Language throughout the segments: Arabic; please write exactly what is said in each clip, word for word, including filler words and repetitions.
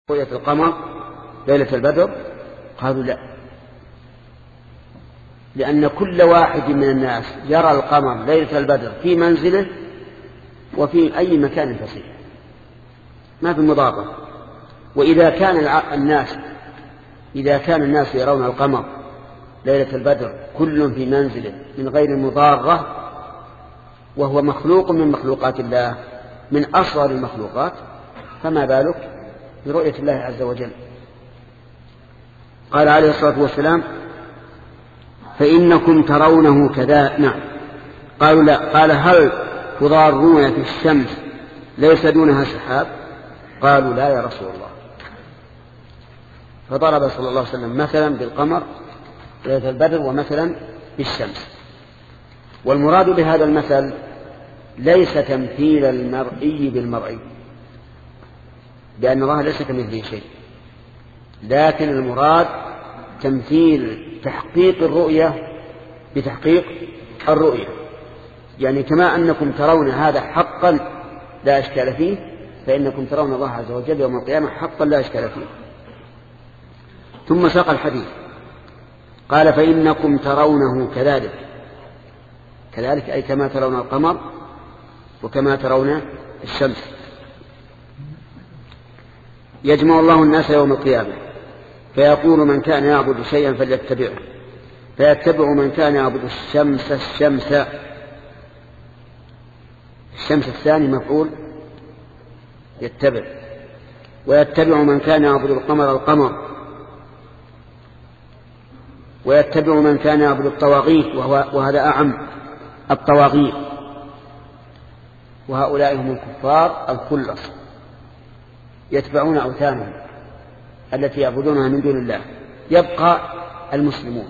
رؤية القمر ليلة البدر؟ قالوا لا، لأن كل واحد من الناس يرى القمر ليلة البدر في منزله وفي أي مكان فسيح، ما في مضارة. وإذا كان الناس إذا كان الناس يرون القمر ليلة البدر كل في منزله من غير مضارة، وهو مخلوق من مخلوقات الله، من أصغر المخلوقات، فما بالك برؤية الله عز وجل؟ قال عليه الصلاة والسلام: فإنكم ترونه كذا. نعم. قالوا لا. قال: هل تضارون في الشمس ليس دونها سحاب؟ قالوا لا يا رسول الله. فضرب صلى الله عليه وسلم مثلا بالقمر ليلة البدر ومثلا بالشمس. والمراد بهذا المثل ليس تمثيل المرئي بالمرئي، لأن الله ليس كمثله شيء، لكن المراد تمثيل تحقيق الرؤية بتحقيق الرؤية. يعني كما أنكم ترون هذا حقا لا إشكال فيه، فإنكم ترون الله عز وجل يوم القيامة حقا لا إشكال فيه. ثم ساق الحديث قال: فإنكم ترونه كذلك. كذلك أي كما ترون القمر وكما ترون الشمس. يجمع الله الناس يوم القيامة فيقول: من كان يعبد شيئا فليتبعه، فيتبع من كان يعبد الشمس الشمس. الشمس الثاني مفعول يتبع. ويتبع من كان يعبد القمر القمر. ويتبع من كان يعبد الطواغيت، وهذا أعم، الطواغيت، وهؤلاء هم الكفار الخلص، يتبعون أوثانهم التي يعبدونها من دون الله. يبقى المسلمون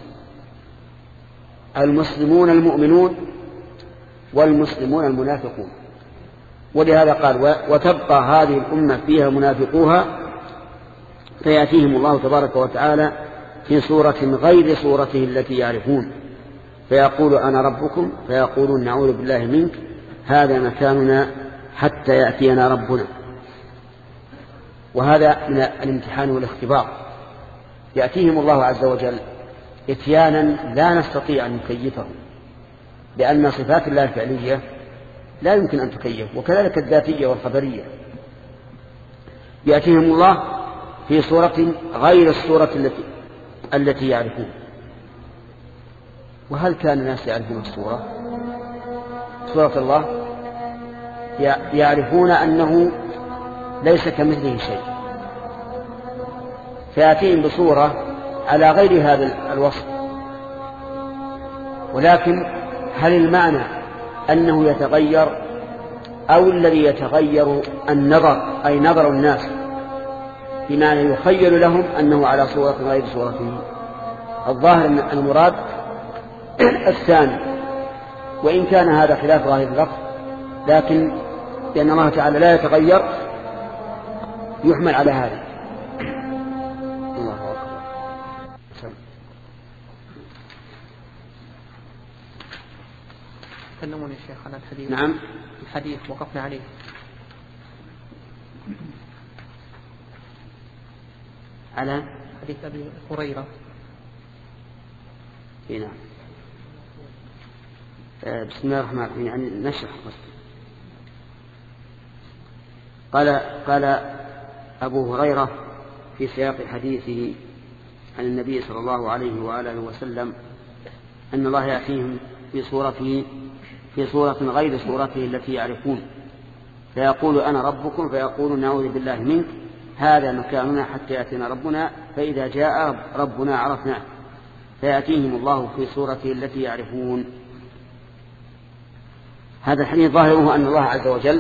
المسلمون المؤمنون والمسلمون المنافقون. ولهذا قال: وتبقى هذه الأمة فيها منافقوها، فيأتيهم الله تبارك وتعالى في صورة غير صورته التي يعرفون، فيقول: أنا ربكم، فيقولون: نعوذ بالله منك، هذا مكاننا حتى يأتينا ربنا. وهذا من الامتحان والاختبار. يأتيهم الله عز وجل إتيانا لا نستطيع أن نكيفه، لأن صفات الله الفعلية لا يمكن أن تكيف، وكذلك الذاتية والخبرية. يأتيهم الله في صورة غير الصورة التي التي يعرفون. وهل كان الناس يعرفون الصورة صورة الله؟ يعرفون أنه ليس كمثله شيء، فيأتيهم بصورة على غير هذا الوصف. ولكن هل المعنى أنه يتغير، أو الذي يتغير النظر، أي نظر الناس، بمعنى يخيل لهم أنه على صورة غير صورته؟ الظاهر أن المراد الثاني، وإن كان هذا خلاف ظاهر اللفظ، لكن لأن الله تعالى لا يتغير يحمل على هذا. الله أكبر. تكلمون يا شيخ عن الحديث. نعم. الحديث وقفنا عليه. على حديث أبي هريرة. نعم. بسم الله الرحمن الرحيم. يعني نشرح. قال قال أبو هريرة في سياق حديثه عن النبي صلى الله عليه وآله وسلم أن الله يأتيهم في صورته في صورة غير صورته التي يعرفون، فيقول: أنا ربكم، فيقول: نعوذ بالله منك، هذا مكاننا حتى يأتينا ربنا، فإذا جاء ربنا عرفناه، فيأتيهم الله في صورته التي يعرفون. هذا الحديث ظاهره أن الله عز وجل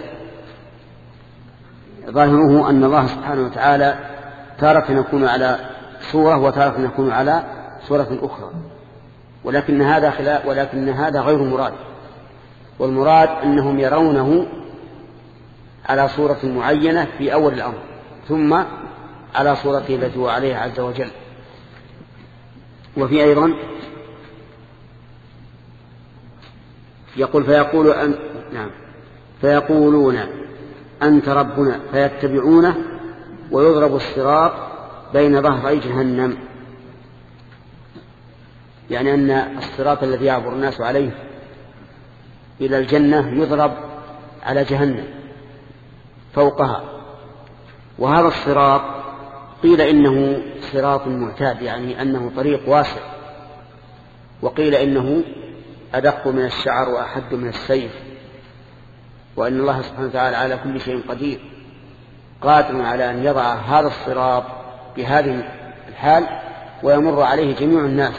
ظاهره أن الله سبحانه وتعالى تارة يكون على صورة وتارة يكون على صورة أخرى، ولكن هذا خلاف ولكن هذا غير مراد. والمراد أنهم يرونه على صورة معينة في أول الأمر، ثم على صورته التي هو عليها عز وجل. وفي أيضا يقول: فيقول أن نعم فيقولون: أنت ربنا، فيتبعونه ويضرب الصراط بين ظهري جهنم، يعني أن الصراط الذي يعبر الناس عليه إلى الجنة يضرب على جهنم فوقها. وهذا الصراط قيل إنه صراط معتاد، يعني أنه طريق واسع، وقيل إنه أدق من الشعر وأحد من السيف، وأن الله سبحانه وتعالى على كل شيء قدير قادر على أن يضع هذا الصراط بهذه الحال ويمر عليه جميع الناس.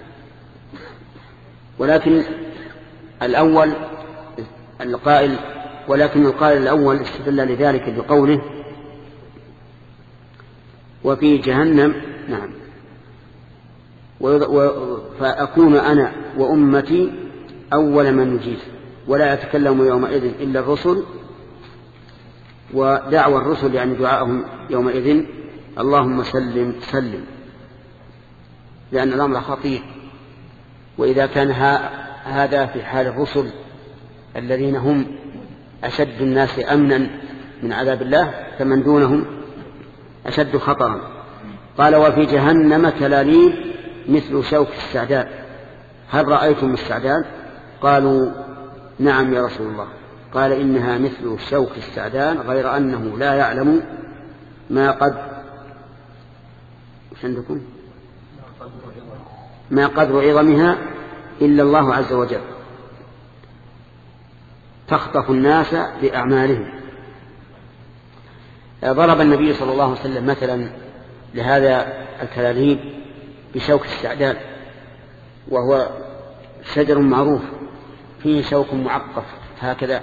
ولكن الأول القائل ولكن القائل الأول استدل لذلك بقوله وفي جهنم نعم فأكون أنا وأمتي أول من نجيز ولا يتكلم يومئذ إلا الرسل. ودعوى الرسل يعني دعاءهم يومئذ اللهم سلم سلم، لأن الأمر خطير. وإذا كان هذا في حال الرسل الذين هم أشد الناس أمنا من عذاب الله، فمن دونهم أشد خطرا. قال وفي جهنم كلاليب مثل شوك السعدان، هل رأيتم السعدان؟ قالوا نعم يا رسول الله. قال إنها مثل شوك السعدان غير أنه لا يعلم ما قد عندكم ما قدر عظمها إلا الله عز وجل، تخطف الناس بأعمالهم. ضرب النبي صلى الله عليه وسلم مثلا لهذا الكلاليب بشوك السعدان، وهو شجر معروف فيه شوك معقف هكذا،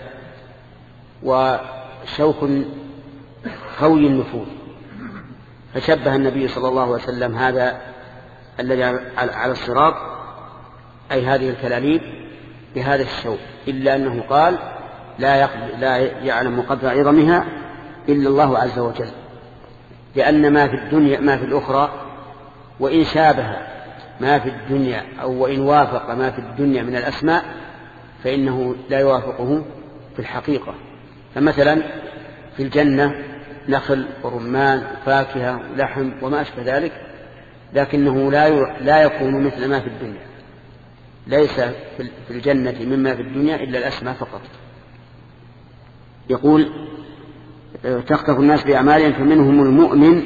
وشوك قوي النفوذ. فشبه النبي صلى الله عليه وسلم هذا الذي على الصراط أي هذه الكلاليب بهذا الشوك، إلا أنه قال لا, لا يعلم قدر عظمها إلا الله عز وجل، لأن ما في الدنيا ما في الأخرى وإن شابه ما في الدنيا أو وإن وافق ما في الدنيا من الأسماء فإنه لا يوافقه في الحقيقة. فمثلا في الجنة نخل ورمان وفاكهة ولحم وما أشبه ذلك، لكنه لا لا يكون مثل ما في الدنيا. ليس في الجنة مما في الدنيا إلا الأسماء فقط. يقول تخطف الناس بأعمالهم فمنهم المؤمن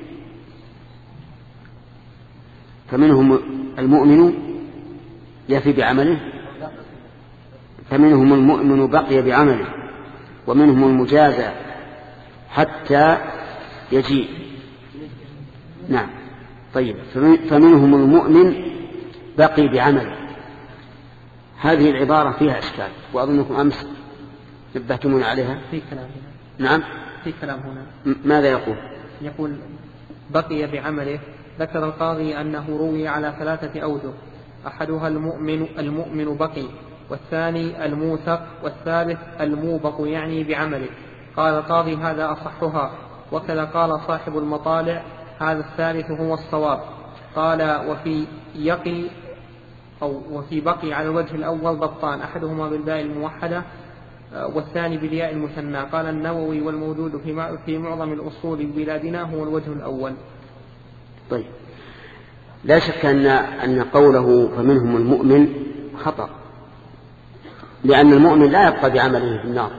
فمنهم المؤمن يفي بعمله، فمنهم المؤمن بقي بعمله، ومنهم المجازى حتى يجيء. نعم طيب. فمنهم المؤمن بقي بعمله، هذه العبارة فيها إشكال، وأظنكم أمس نبهتمون عليها. في كلام هنا. نعم في كلام هنا. ماذا يقول؟ يقول بقي بعمله. ذكر القاضي أنه روي على ثلاثة أوجه، أحدها المؤمن المؤمن بقي، والثاني الموثق، والثالث الموبق يعني بعمله. قال القاضي هذا أصحها، وكذا قال صاحب المطالع هذا الثالث هو الصواب. قال وفي يقي أو وفي بقي على الوجه الأول ضبطان، أحدهما بالباء الموحدة والثاني بالياء المثنى. قال النووي والموجود في في معظم الأصول بلادنا هو الوجه الأول. طيب لا شك أن أن قوله فمنهم المؤمن خطأ، لأن المؤمن لا يبقى بعمله في النار،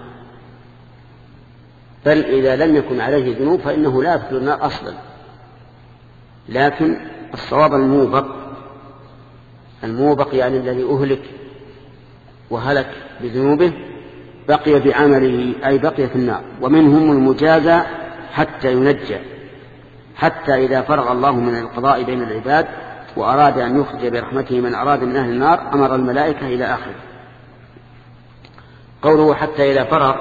بل إذا لم يكن عليه ذنوب فإنه لا يدخل النار أصلا. لكن الصواب الموبق، الموبق يعني الذي أهلك وهلك بذنوبه بقي بعمله أي بقي في النار. ومنهم المجازى حتى ينجى، حتى إذا فرغ الله من القضاء بين العباد وأراد أن يخرج برحمته من أراد من أهل النار أمر الملائكة إلى آخره. قوله حتى إذا فرغ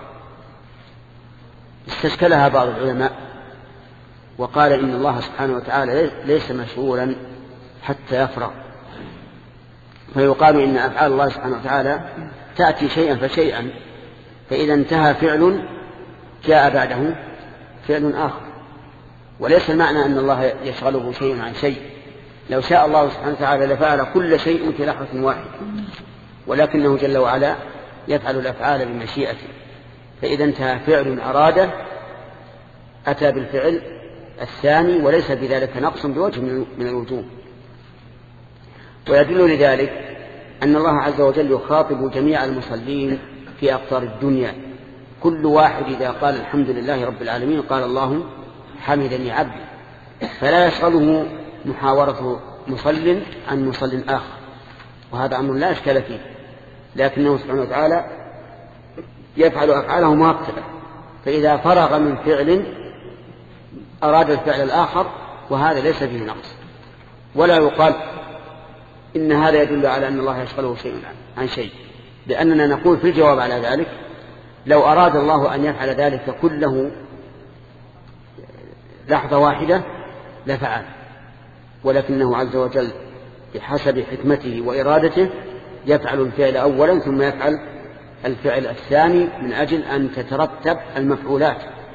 استشكلها بعض العلماء وقال إن الله سبحانه وتعالى ليس مشغولا حتى يفرغ، فيقال إن أفعال الله سبحانه وتعالى تأتي شيئا فشيئا، فإذا انتهى فعل جاء بعده فعل آخر. وليس المعنى أن الله يشغله شيء عن شيء، لو شاء الله سبحانه وتعالى لفعل كل شيء في لحظة واحدة، ولكنه جل وعلا يفعل الأفعال بمشيئته، فإذا انتهى فعل أراده أتى بالفعل الثاني وليس بذلك نقص بوجه من الوجوه. ويدل لذلك أن الله عز وجل يخاطب جميع المصلين في أقطار الدنيا، كل واحد إذا قال الحمد لله رب العالمين قال الله حمدني عبدي، فلا يشغله محاورة مصل عن مصل آخر، وهذا أمر لا إشكال فيه، لكنه سبحانه وتعالى يفعل أفعاله مرتبة، فإذا فرغ من فعل أراد الفعل الآخر، وهذا ليس فيه نقص. ولا يقال إن هذا يدل على أن الله يشغله شيء عن شيء، لأننا نقول في الجواب على ذلك لو أراد الله أن يفعل ذلك كله لحظة واحدة لفعل، ولكنه عز وجل بحسب حكمته وإرادته يفعل الفعل أولا ثم يفعل الفعل الثاني من أجل أن تترتب المفعولات،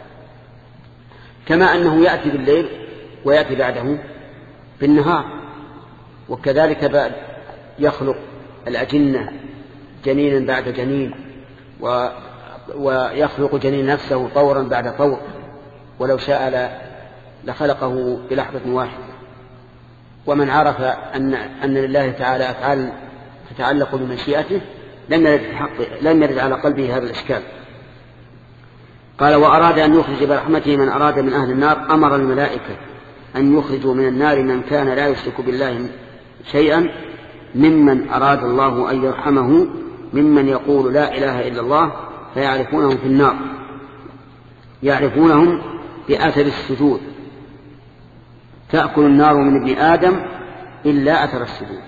كما أنه يأتي بالليل ويأتي بعده بالنهار، وكذلك بعد يخلق الأجنة جنينا بعد جنين، و ويخلق جنين نفسه طورا بعد طور، ولو شاء لخلقه بلحظة واحدة. ومن عرف أن, أن لله تعالى أفعال تتعلق بمشيئته لم يرد, لم يرد على قلبه هذا الإشكال. قال وأراد أن يخرج برحمته من أراد من أهل النار أمر الملائكة أن يخرجوا من النار من كان لا يشرك بالله شيئا ممن أراد الله أن يرحمه ممن يقول لا إله إلا الله، فيعرفونهم في النار، يعرفونهم بأثر السجود، تأكل النار من ابن آدم إلا أثر السجود.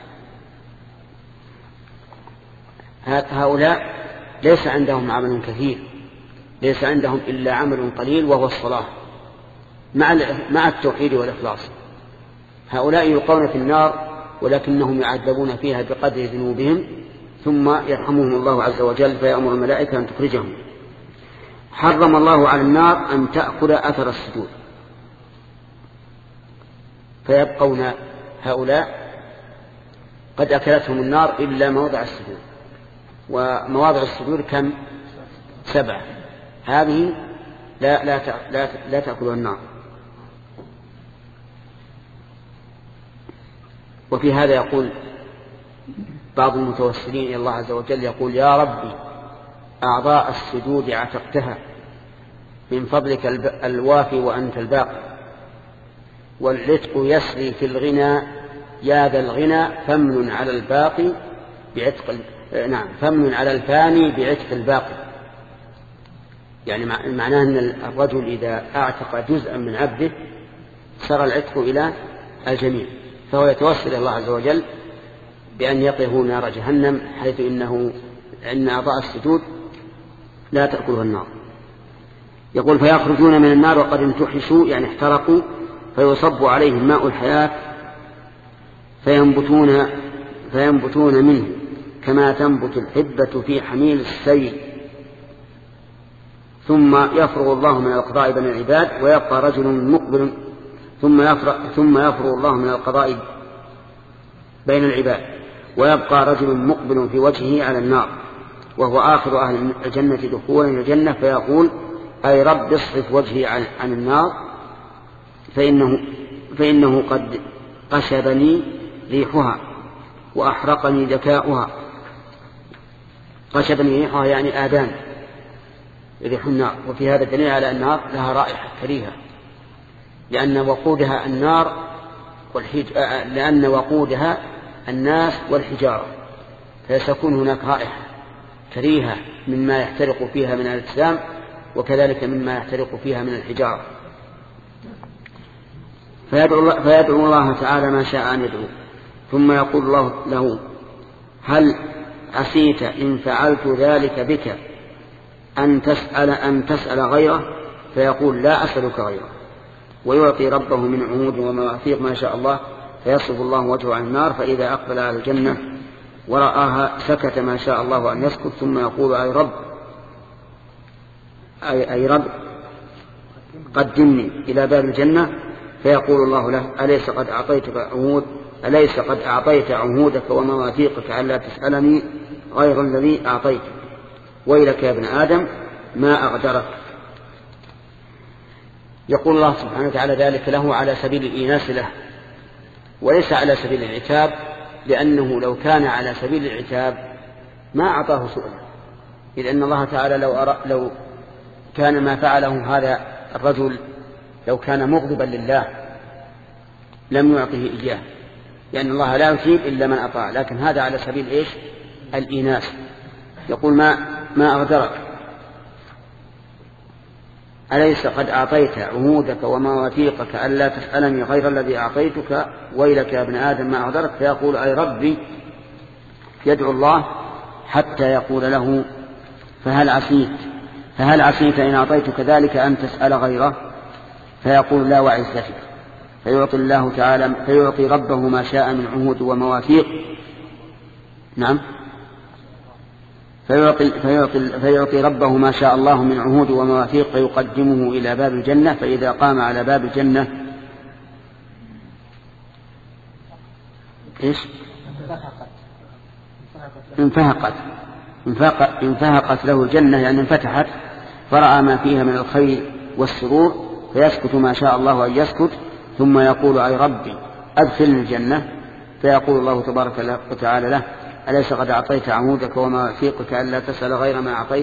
هؤلاء ليس عندهم عمل كثير، ليس عندهم إلا عمل قليل وهو الصلاة مع التوحيد والإخلاص. هؤلاء يلقون في النار ولكنهم يعذبون فيها بقدر ذنوبهم، ثم يرحمهم الله عز وجل فيأمر الملائكة أن تخرجهم. حرم الله على النار أن تأكل أثر السجود، فيبقون هؤلاء قد أكلتهم النار إلا موضع السجود، ومواضع السجود كم؟ سبعة، هذه لا, لا, لا, لا تأكلها النار. وفي هذا يقول بعض المتوسلين إلى الله عز وجل، يقول يا ربي أعضاء السجود عتقتها من فضلك الوافي وأنت الباقي، والعتق يسري في الغنى يا ذا الغنى فمن على الباقي بعتق نعم فمن على الفاني بعتق الباقي. يعني معناه أن الرجل إذا أعتق جزءا من عبده صار العتق إلى الجميع، فهو يتوسل إلى الله عز وجل بأن يقيه نار جهنم، حيث إنه إن أعضاء السجود لا تأكلها النار. يقول فيخرجون من النار وقد انتحشوا يعني احترقوا، فيصب عليهم ماء الحياة فينبتون, فينبتون منه كما تنبت الحبة في حميل السيل، ثم يفرغ الله من القضاء بين العباد ويبقى رجل مقبل ثم يفرغ, ثم يفرغ الله من القضاء بين العباد ويبقى رجل مقبل في وجهه على النار وهو آخر أهل الجنة دخولا إلى الجنة، فيقول أي رب اصرف وجهي عن, عن النار فإنه, فإنه قد قشبني ريحها وأحرقني ذكاؤها. قشبني ريحها يعني آذان ريح النار. وفي هذا دليل على النار لها رائحة كريهة، لأن وقودها النار والحج... لأن وقودها الناس والحجارة، فيكون هناك رائحة كريهة مما يحترق فيها من الأجسام، وكذلك مما يحترق فيها من الحجارة. فيدعو الله, فيدعو الله تعالى ما شاء أن يدعو، ثم يقول الله له هل عسيت إن فعلت ذلك بك أن تسأل, أن تسأل غيره؟ فيقول لا أسألك غيره، ويعطي ربه من عمود ومواثيق ما شاء الله، فيصرف الله وجهه عن النار، فإذا أقبل على الجنة ورآها سكت ما شاء الله أن يسكت، ثم يقول أي رب أي, أي رب قدمني إلى باب الجنة، فيقول الله له أليس قد أعطيتك عهود أليس قد أعطيت عهودك ومواثيقك ألا تسألني غير الذي أعطيتك، ويلك يا ابن آدم ما أغدرك. يقول الله سبحانه وتعالى ذلك له على سبيل الإيناس له وليس على سبيل العتاب، لأنه لو كان على سبيل العتاب ما أعطاه سؤلا، إذ أن الله تعالى لو, أرى لو كان ما فعله هذا الرجل لو كان مغضبا لله لم يعطه إياه، لأن الله لا يثيب إلا من أطاع، لكن هذا على سبيل إيش؟ الإيناس. يقول ما, ما أغدرك، أليس قد أعطيت عهودك ومواثيقك ألا تسألني غير الذي أعطيتك، ويلك يا ابن آدم ما أغدرك، فيقول أي ربي، يدعو الله حتى يقول له فهل عصيت فهل عصيت إن أعطيتك ذلك أن تسأل غيره، فيقول لا وعزتك، فيعطي الله تعالى فيعطي ربه ما شاء من عهود ومواثيق. نعم فيعطي, فيعطي, فيعطي ربه ما شاء الله من عهود ومواثيق، فيقدمه إلى باب الجنة، فإذا قام على باب الجنة إيش؟ انفهقت انفهقت له الجنة، يعني انفتحت، فرأى ما فيها من الخير والسرور، فيسكت ما شاء الله أن يسكت، ثم يقول أي ربي أدخلني الجنة، فيقول الله تبارك وتعالى له أليس قد أعطيت عهودك ومواثيقك ألا تسأل غير ما أعطيت،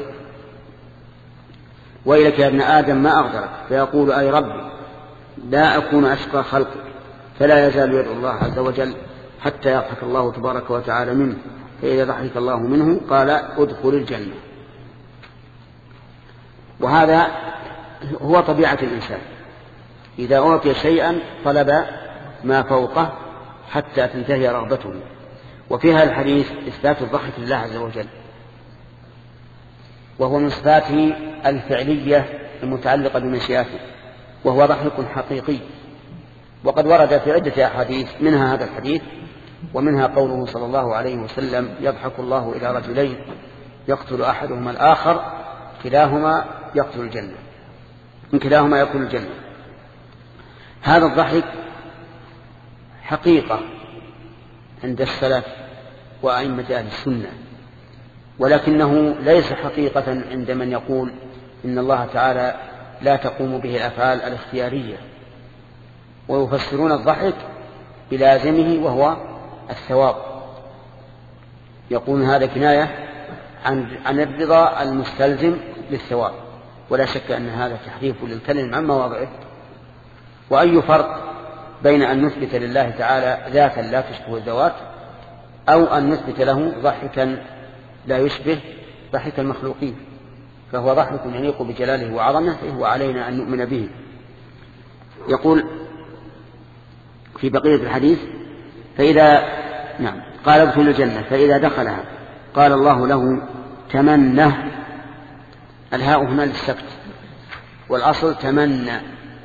ويلك يا ابن آدم ما أغدرك، فيقول أي ربي لا أكون أشقى خلقك، فلا يزال يدعو الله عز وجل حتى يضحك الله تبارك وتعالى منه، فإذا ضحك الله منه قال ادخل الجنة. وهذا هو طبيعة الإنسان، إذا أعطي شيئا طلب ما فوقه حتى تنتهي رغبته. وفي هذا الحديث إثبات الضحك لله عز وجل، وهو من صفاته الفعلية المتعلقة بمشيئته، وهو ضحك حقيقي. وقد ورد في عدة أحاديث، منها هذا الحديث، ومنها قوله صلى الله عليه وسلم يضحك الله إلى رجلين يقتل أحدهما الآخر كلاهما يقتل الجنة إن كلاهما يقتل الجنة. هذا الضحك حقيقة عند السلف وأئمة أهل السنة، ولكنه ليس حقيقة عند من يقول إن الله تعالى لا تقوم به الأفعال الاختيارية، ويفسرون الضحك بلازمه وهو الثواب، يقول هذا كناية عن, عن الرضا المستلزم للثواب، ولا شك أن هذا تحريف للكلم عن مواضعه. وأي فرق بين أن نثبت لله تعالى ذاتا لا تشبه الذوات، أو أن نثبت له ضحكا لا يشبه ضحك المخلوقين، فهو ضحك يليق بجلاله وعظمه، فهو علينا أن نؤمن به. يقول في بقية الحديث فإذا نعم قال ادخل الجنة، فإذا دخلها قال الله له تمنى، الهاء هنا للسكت، والأصل تمنى،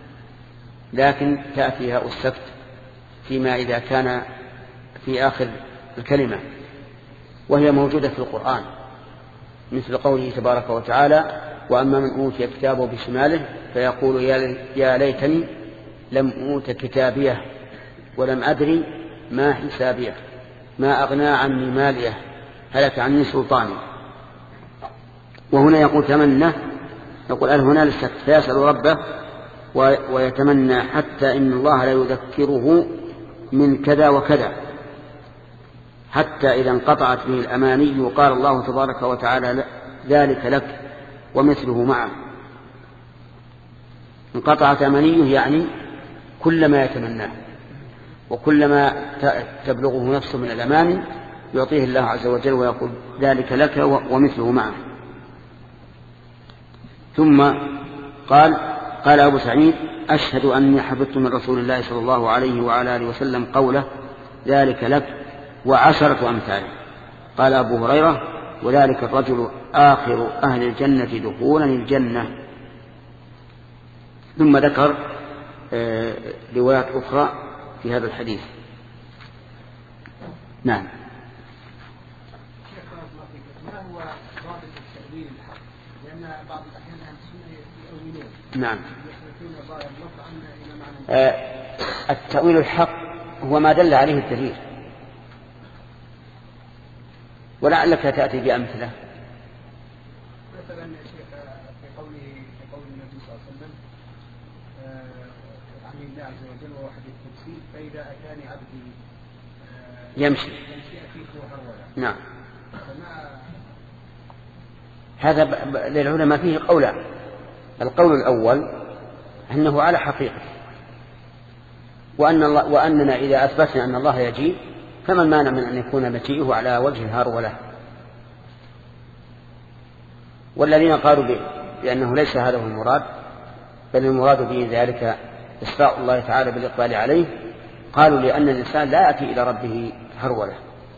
لكن تأتي هاء السكت فيما إذا كان في آخر الكلمة، وهي موجودة في القرآن، مثل قوله تبارك وتعالى وأما من أوتي كتابه بشماله فيقول يا ليتني لم أوت كتابيه ولم أدري ما حسابيه ما أغنى عني ماليه هلك عني سلطاني. وهنا يقول تمنى، يقول أل هنا للسكت، فيسأل ربه ويتمنى حتى إن الله لا يذكره من كذا وكذا، حتى إذا انقطعت به الأماني وقال الله تبارك وتعالى ذلك لك ومثله معه. انقطعت أمانيه يعني كلما يتمناه، وكلما تبلغه نفسه من الأماني يعطيه الله عز وجل ويقول ذلك لك ومثله معه. ثم قال قال أبو سعيد أشهد أني حفظت من رسول الله صلى الله عليه وعلى آله وسلم قوله ذلك لك وعشرة أمثاله. قال أبو هريرة وذلك الرجل آخر أهل الجنة دخولا الجنة. ثم ذكر آه روايات أخرى في هذا الحديث. نعم. ما هو ضابط التأويل الحق؟ لأن بعض الأحيان أهل السنة يؤولون. نعم. آه التأويل الحق هو ما دل عليه الدليل، ولعلك تأتي بأمثلة. مثلا يا شيخ في قوله في قول النبي صلى الله عليه وسلم الله عز وجل وهو حديث قدسي فإذا أتاني عبدي يمشي يمشي أتيته هرولا. نعم. فما هذا للعلماء فيه قولان. القول الأول أنه على حقيقة، وأن الله وأننا إذا أثبتنا أن الله يجيء فما المانع من أن يكون مجيئه على وجه الهرولة. والذين قالوا بأنه ليس هذا هو المراد بل المراد به ذلك إسراء الله تعالى بالإقبال عليه، قالوا لأن الإنسان لا يأتي إلى ربه هرولة.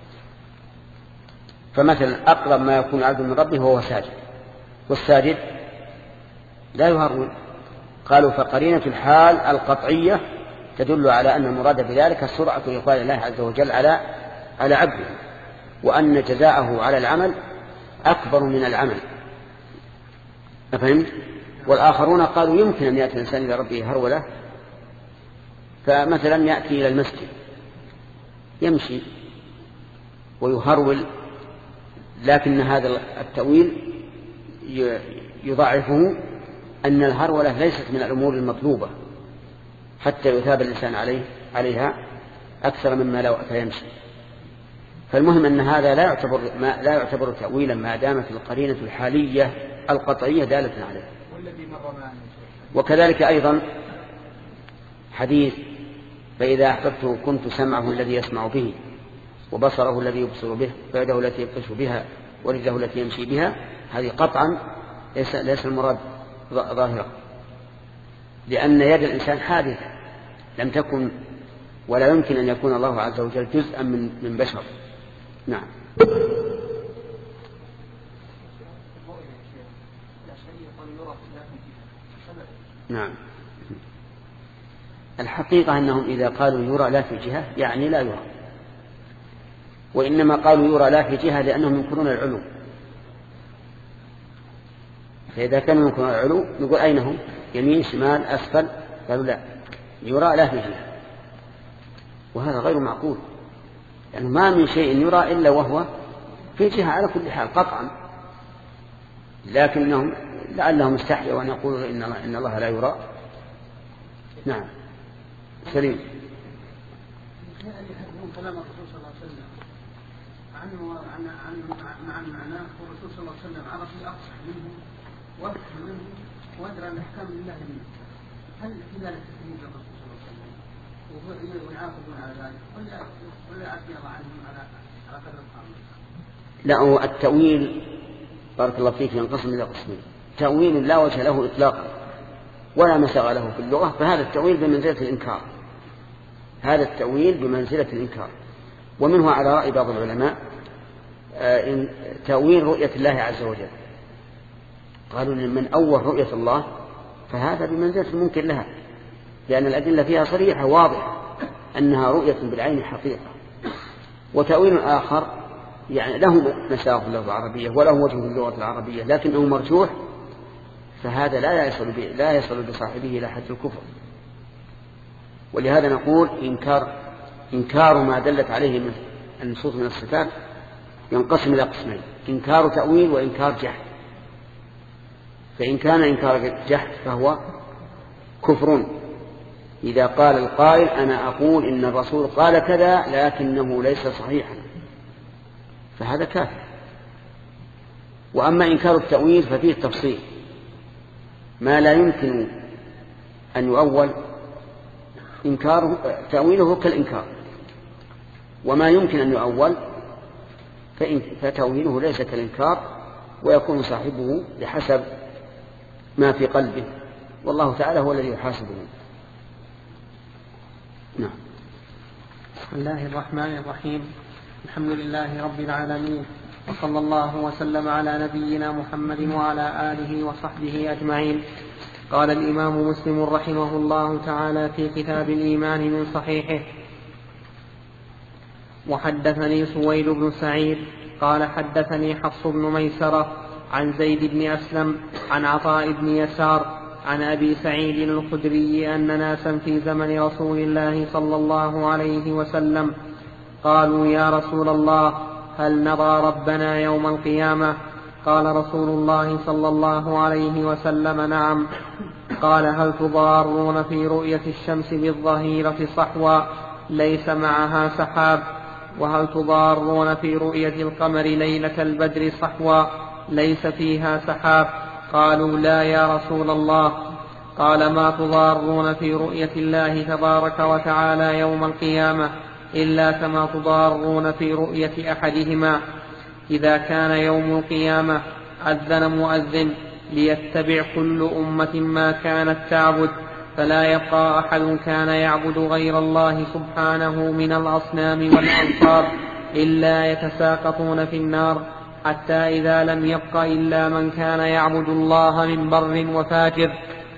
فمثلا أقرب ما يكون عبد من ربه وهو ساجد، والساجد لا يهرول. قالوا فقرينة الحال القطعية تدل على أن المراد بذلك سرعة إقبال الله عز وجل على على عبده، وأن جزاءه على العمل أكبر من العمل. أفهمت؟ والآخرون قالوا يمكن أن يأتي الإنسان إلى ربه هرولة، فمثلا يأتي إلى المسجد يمشي ويهرول، لكن هذا التأويل يضاعفه أن الهرولة ليست من الأمور المطلوبة حتى يثاب الإنسان عليه عليها أكثر مما لو أتى يمشي. فالمهم أن هذا لا يعتبر ما لا يعتبر تأويلا ما دامت القرينة الحالية القطعية دالة عليه. وكذلك أيضا حديث فإذا أحببته كنت سمعه الذي يسمع به وبصره الذي يبصر به ويده التي يبطش بها ورجله التي يمشي بها، هذه قطعا ليس, ليس المراد ظاهرة، لأن يد الإنسان حادثة لم تكن ولا يمكن أن يكون الله عز وجل جزءا من, من بشر. نعم. نعم. الحقيقة أنهم إذا قالوا يرى لا في جهة يعني لا يرى، وإنما قالوا يرى لا في جهة لأنهم ينكرون العلو. فإذا كانوا ينكرون العلو نقول أين هم؟ يمين شمال أسفل؟ قالوا لا، يرى لا في جهة، وهذا غير معقول، يعني ما من شيء يرى إلا وهو في جهة على كل حال قطعا، لكنهم لعلهم استحيوا أن يقولوا إن الله, إن الله لا يرى. نعم. سليم. كلام الرسول صلى الله عليه وسلم عنه عن عن عن معناه، والرسول صلى الله عليه وسلم عرف أفصح منه وأفهم منه وأدرى الأحكام لله منه. هل في ذلك تكليف الرسول صلى الله عليه وسلم ويعاقبون على ذلك ولا ولا يعطي الله عنهم على على قدر القانون؟ لا، هو التأويل بارك الله فيك ينقسم إلى قسمين: تأويل لا وجه له إطلاقا ولا مساغ له في اللغة، فهذا التأويل بمنزلة الإنكار، هذا التأويل بمنزلة الإنكار. ومنه على رأي بعض العلماء آه تأويل رؤية الله عز وجل، قالوا من أول رؤية الله فهذا بمنزلة الممكن لها، لأن الأدلة فيها صريحة واضحة أنها رؤية بالعين حقيقة. وتأويل آخر يعني له مساغ في اللغة العربية وله وجه في اللغة العربية لكنه مرجوح، فهذا لا يصل لا يصل بصاحبه إلى حد الكفر. ولهذا نقول إنكار إنكار ما دلت عليه من النصوص من الصفات ينقسم إلى قسمين: إنكار تأويل وإنكار جحد. فإن كان إنكار جحد فهو كفر، إذا قال القائل أنا أقول إن الرسول قال كذا لكنه ليس صحيحا، فهذا كافر. وأما إنكار التأويل ففيه التفصيل: ما لا يمكن أن يؤول إنكاره تأويله كالإنكار، وما يمكن أن يؤول فتأويله ليس كالإنكار، ويكون صاحبه بحسب ما في قلبه، والله تعالى هو الذي يحاسبه. نعم. بسم الله الرحمن الرحيم، الحمد لله رب العالمين، وصلى الله وسلم على نبينا محمد وعلى آله وصحبه أجمعين. قال الإمام مسلم رحمه الله تعالى في كتاب الإيمان من صحيحه: وحدثني سويد بن سعيد قال حدثني حفص بن ميسرة عن زيد بن أسلم عن عطاء بن يسار عن أبي سعيد الخدري أن ناسا في زمن رسول الله صلى الله عليه وسلم قالوا: يا رسول الله، هل نرى ربنا يوم القيامة؟ قال رسول الله صلى الله عليه وسلم نعم. قال هل تضارون في رؤية الشمس بالظهيرة صحوا ليس معها سحاب؟ وهل تضارون في رؤية القمر ليلة البدر صحوا ليس فيها سحاب؟ قالوا لا يا رسول الله. قال ما تضارون في رؤية الله تبارك وتعالى يوم القيامة إلا كما تضارون في رؤية أحدهما. إذا كان يوم القيامة أذن مؤذن ليتبع كل أمة ما كانت تعبد، فلا يبقى أحد كان يعبد غير الله سبحانه من الأصنام والأنصار إلا يتساقطون في النار، حتى إذا لم يبق إلا من كان يعبد الله من بر وفاجر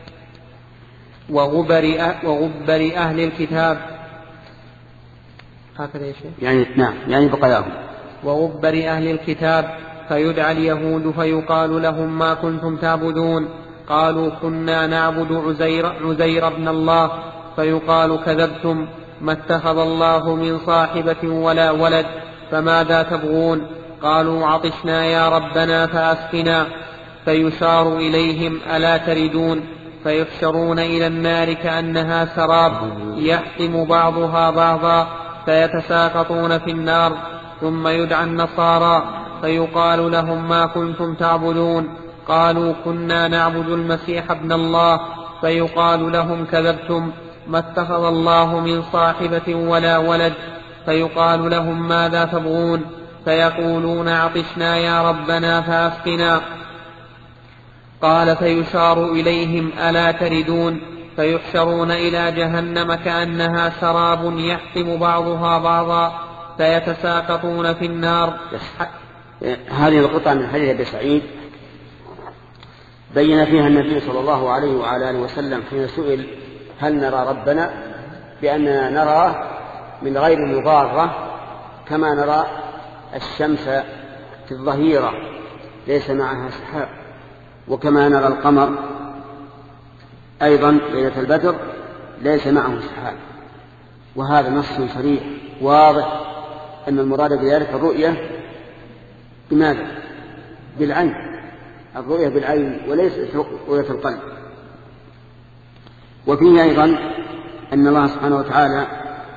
وغبر, وغبر أهل الكتاب. هكذا يا شيخ؟ يعني نعم، يعني بقاياهم. وغبر أهل الكتاب، فيدعى اليهود فيقال لهم ما كنتم تعبدون؟ قالوا كنا نعبد عزير, عزير ابن الله. فيقال كذبتم، ما اتخذ الله من صاحبة ولا ولد، فماذا تبغون؟ قالوا عطشنا يا ربنا فأسقنا. فيشار إليهم ألا تردون؟ فيحشرون إلى النار كأنها سراب يحتم بعضها بعضا فيتساقطون في النار. ثم يدعى النصارى فيقال لهم ما كنتم تعبدون؟ قالوا كنا نعبد المسيح ابن الله. فيقال لهم كذبتم، ما اتخذ الله من صاحبة ولا ولد. فيقال لهم ماذا تبغون؟ فيقولون عطشنا يا ربنا فأسقنا. قال فيشار إليهم ألا تردون؟ فيحشرون إلى جهنم كأنها سراب يحتم بعضها بعضا فيتساقطون في النار. هذه القطعة من حديث أبي سعيد بين فيها النبي صلى الله عليه وعلى آله وسلم حين سئل هل نرى ربنا بأننا نراه من غير مضارة كما نرى الشمس في الظهيرة ليس معها سحاب، وكما نرى القمر أيضا ليلة البدر ليس معه سحاب. وهذا نص صريح واضح أن المراد بذلك الرؤية بماذا؟ بالعين، الرؤية بالعين وليس رؤية القلب. وفيه أيضا أن الله سبحانه وتعالى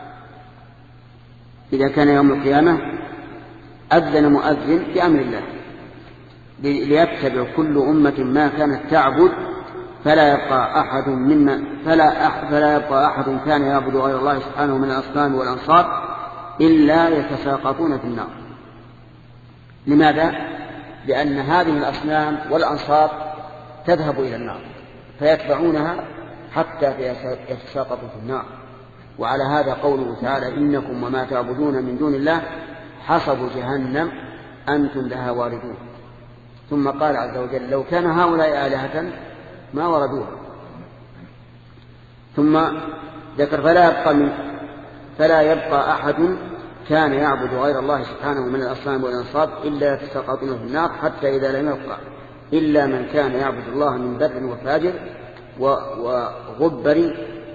إذا كان يوم القيامة أذن مؤذن بأمر الله ليتبع كل أمة ما كانت تعبد، فلا يبقى أحد مما فلا, أح فلا يبقى أحد كان يعبد غير الله سبحانه من الأصنام والأنصار إلا يتساقطون في النار. لماذا؟ لأن هذه الأصنام والأنصار تذهب إلى النار فيتبعونها حتى يتساقطوا في النار. وعلى هذا قوله تعالى إنكم وما تعبدون من دون الله حصب جهنم أنتم لها واردون. ثم قال عز وجل لو كان هؤلاء آلهة ما وردوها. ثم ذكر فلا يبقى, من فلا يبقى أحد كان يعبد غير الله سبحانه من الأصنام والأنصاب إلا يتساقطون في النار حتى إذا لم يبقى إلا من كان يعبد الله من بر وفاجر وغبر.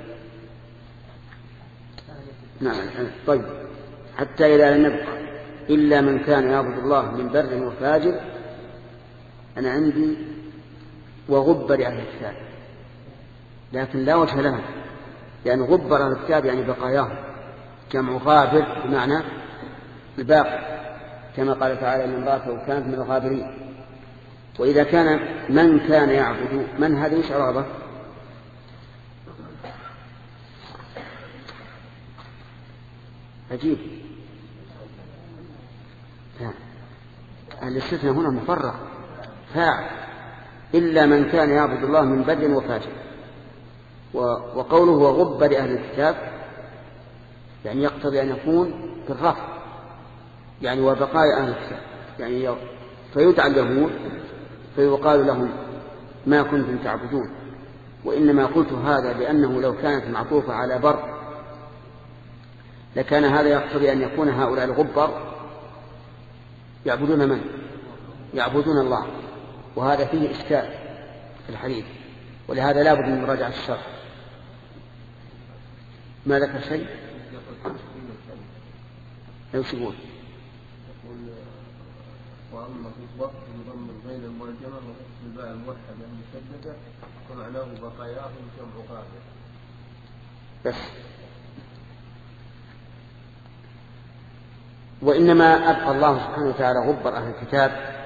نعم طيب حتى إذا لم يبقى إلا من كان يعبد الله من بر وفاجر. أنا عندي وغبر أهل الكتاب، لكن لا وجه لها، لأن غبر أهل الكتاب يعني بقاياهم، جمع غابر بمعنى الباقي، كما قال تعالى إن امرأته كانت من الغابرين. وإذا كان من كان يعبد من هذه مش عرابة، عجيب. الاستثناء هنا مفرغ فاعل إلا من كان يعبد الله من بر وفاجر. وقوله وغبر أهل الكتاب يعني يقتضي أن يكون بالرفع، يعني وبقايا أهل الكتاب، يعني فيدعى اليهود فيقال لهم ما كنتم تعبدون. وإنما قلت هذا لأنه لو كانت معطوفة على بر لكان هذا يقتضي أن يكون هؤلاء الغبر يعبدون من؟ يعبدون الله، وهذا فيه إشكال في الحديث، ولهذا لا بد من مراجعة الشرح. ما ذكر شيء؟ لو شبون وأما في الضبط بضم بين المعجمة وفصل الباء الموحدة المشددة ومعناه بقاياهم جمع قابل. بس. وإنما أبقى الله سبحانه وتعالى غبر أهل الكتاب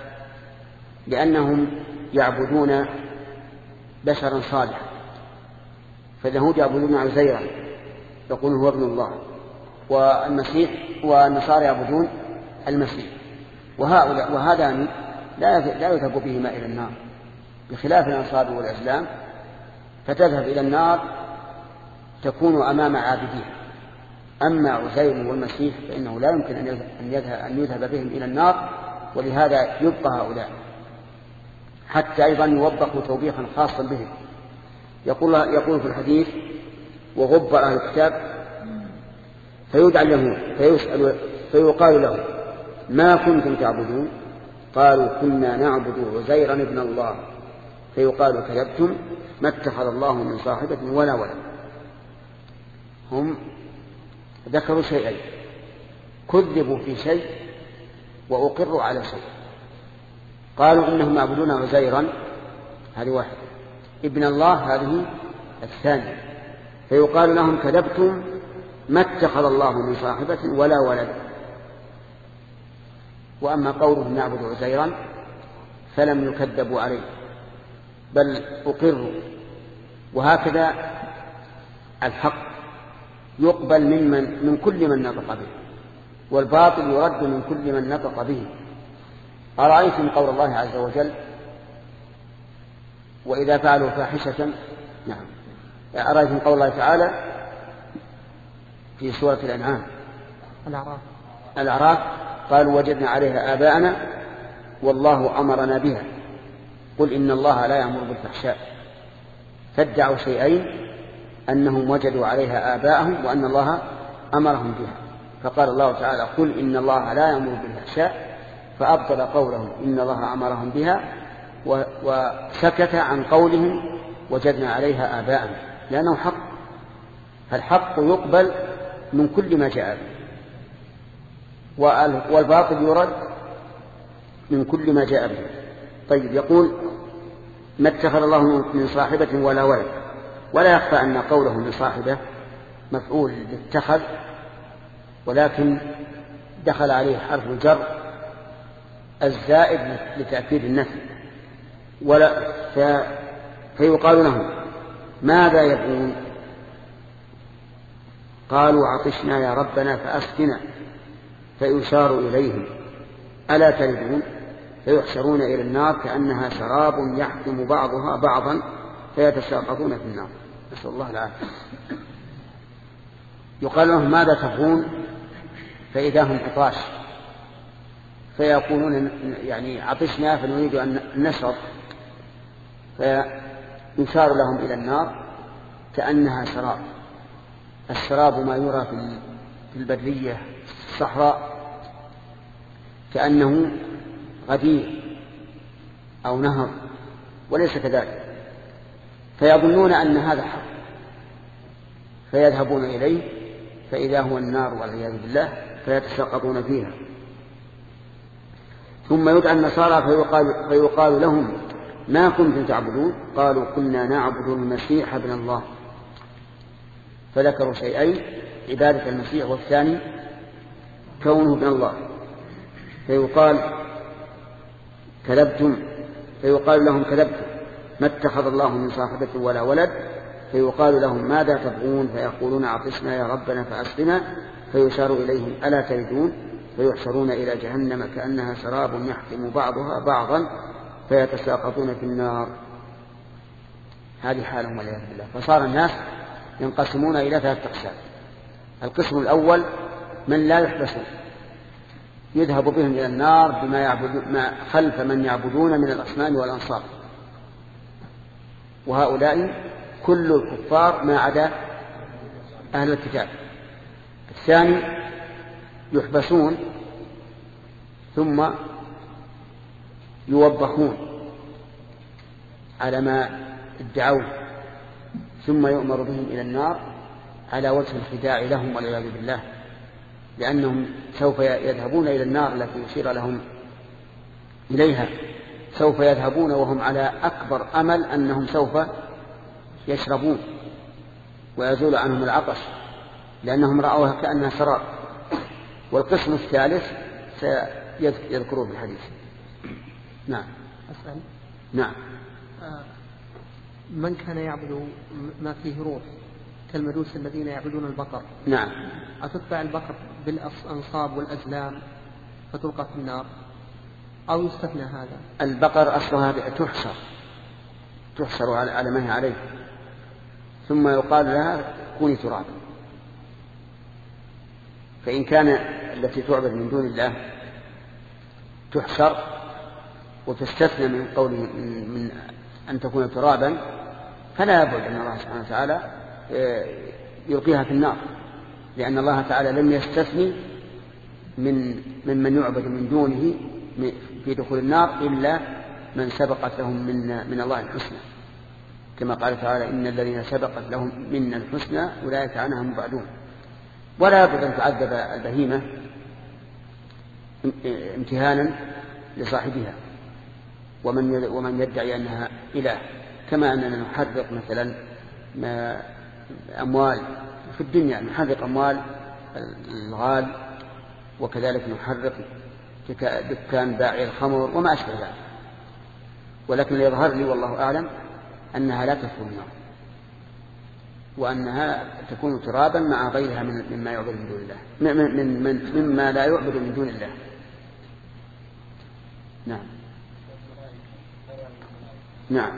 لأنهم يعبدون بشرا صالحا، فاليهود يعبدون عزيرا يقولون هو ابن الله، والمسيح والنصارى يعبدون المسيح، وهؤلاء وهذان لا يذهب بهما إلى النار، بخلاف الأنصار والإسلام فتذهب إلى النار تكون أمام عابدين. أما عزير والمسيح فإنه لا يمكن أن يذهب, أن يذهب بهم إلى النار، ولهذا يبقى هؤلاء حتى أيضا يوبخوا توبيخا خاصا بهم. يقول, يقول في الحديث وغبر أهل الكتاب فيدعى اليهود فيسأل فيقال له ما كنتم تعبدون؟ قالوا كنا نعبد عزيرا ابن الله. فيقال كذبتم ما اتخذ الله من صاحبة ولا ولد. هم ذكروا شيئين، كذبوا في شيء وأقروا على شيء. قالوا إنهم يعبدون عزيرا، هذه واحدة، ابن الله هذه الثانية. فيقال لهم كذبتم ما اتخذ الله من صاحبة ولا ولد. وأما قولهم نعبد عزيرا فلم يكذبوا عليه بل أقروا. وهكذا الحق يقبل من, من, من كل من نطق به، والباطل يرد من كل من نطق به. أرأيتم قول الله عز وجل وإذا فعلوا فاحشة، نعم، أرأيتم قول الله تعالى في سورة الأنعام الأعراف الأعراف قالوا وجدنا عليها آباءنا والله أمرنا بها قل إن الله لا يأمر بالفحشاء. فادعوا شيئين، أنهم وجدوا عليها آباءهم وأن الله أمرهم بها. فقال الله تعالى قل إن الله لا يأمر بالفحشاء، فأبطل قولهم إن الله أمرهم بها وسكت عن قولهم وجدنا عليها آباءنا، لأنه حق، فالحق يقبل من كل ما جاء به، والباطل يرد من كل ما جاء به. طيب، يقول ما اتخذ الله من صاحبة ولا ولد، ولا يخفى أن قوله من صاحبة مفعول اتخذ، ولكن دخل عليه حرف الجر الزائد لتأكيد النفي. ولا ف... فيقال لهم ماذا يبغون؟ قالوا عطشنا يا ربنا فأسقنا، فيشار إليهم ألا تردون؟ فيحشرون إلى النار كأنها سراب يحكم بعضها بعضا فيتساقطون في النار، نسأل الله العافية. يقال لهم ماذا تبغون؟ فإذا هم عطاش، فيقولون يعني عطشنا فنريد أن نشرب، فيشار لهم إلى النار كأنها سراب. السراب ما يرى في البرية في الصحراء كأنه غدير أو نهر، وليس كذلك، فيظنون أن هذا حق فيذهبون إليه فإذا هو النار والعياذ بالله، فيتساقطون فيها. ثم يدعى النصارى فيقال, فيقال لهم ما كنتم تعبدون؟ قالوا كنا نعبد المسيح ابن الله. فذكروا شيئين، عبادة المسيح، والثاني كونه ابن الله. فيقال كذبتم، فيقال لهم كذبتم ما اتخذ الله من صاحبة ولا ولد. فيقال لهم ماذا تبغون؟ فيقولون عطشنا يا ربنا فأسقنا، فيشار إليهم ألا تردون؟ فيحشرون إلى جهنم كأنها سراب يحكم بعضها بعضا فيتساقطون في النار. هذه حالهم والعياذ بالله. فصار الناس ينقسمون إلى ثلاثة أقسام. القسم الأول من لا يحبسون، يذهب بهم إلى النار بما يعبدون ما خلف من يعبدون من الأصنام والأنصار، وهؤلاء كل الكفار ما عدا أهل الكتاب. الثاني يحبسون ثم يوبخون على ما ادعوه، ثم يؤمر بهم إلى النار على وجه الخداع لهم والعياذ بالله، لأنهم سوف يذهبون إلى النار التي يشير لهم إليها سوف يذهبون وهم على أكبر أمل أنهم سوف يشربون ويزول عنهم العطش لأنهم رأوها كأنها سراب. والقسم الثالث سيذكروه في الحديث. نعم. أسأل. نعم. من كان يعبد ما فيه روح كالمجوس الذين يعبدون البقر، نعم، أتتبع البقر بالأنصاب والأزلام فتلقى في النار أو يستثنى هذا؟ البقر أصلها تحشر تحشر على ما هي عليه ثم يقال لها كوني ترابا. فإن كان التي تعبد من دون الله تحشر وتستثنى من قوله من أن تكون ترابا فلا يبعد أن الله سبحانه وتعالى يلقيها في النار، لأن الله تعالى لم يستثني من ممن يعبد من دونه في دخول النار إلا من سبقت لهم من, من الله الحسنى، كما قال تعالى إن الذين سبقت لهم منا الحسنى أولئك عنها مبعدون. ولا يبعد أن تعذب البهيمة امتهانا لصاحبها ومن ومن يدعي أنها إله، كما أننا نحرق مثلا أموال في الدنيا، نحرق أموال الغال، وكذلك نحرق دكان باعي الخمر وما أشبه ذلك. ولكن يظهر لي والله أعلم أنها لا تدخل النار وأنها تكون ترابا مع غيرها مما يعبد من دون الله من من مما لا يعبد من دون الله. نعم. نعم.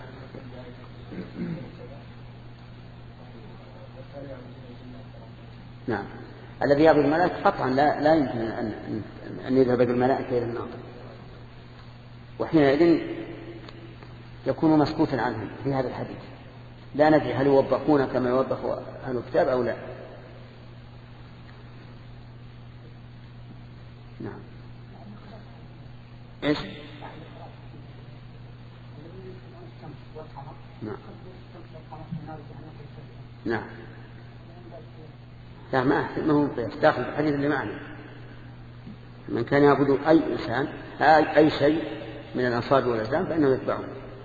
نعم. الذي يعبد الملائكة قطعا لا, لا يمكن أن, أن يذهب الملائكة إلى النار، وحينئذ يكون مسكوتا عنهم في هذا الحديث. لا ندري هل يوبخون كما يوبخ أهل الكتاب أو لا. نعم. إيش؟ نعم. نعم. لا ما ما هو داخل في الحديث اللي معنا. من كان يعبد أي إنسان أي شيء من الأنصاب والأزلام فإنه يتبعون.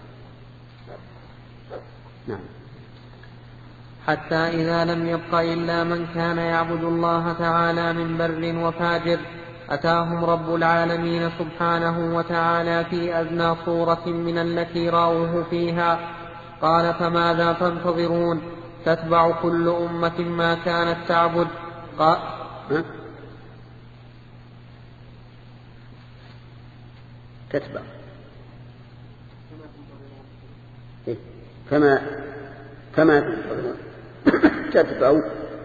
نعم. حتى إذا لم يبق إلا من كان يعبد الله تعالى من بر وفاجر أتاهم رب العالمين سبحانه وتعالى في أدنى صورة من التي رأوه فيها. قال فماذا تنتظرون؟ تتبع كل أمة ما كانت تعبد. قال تتبع كما كما تتبع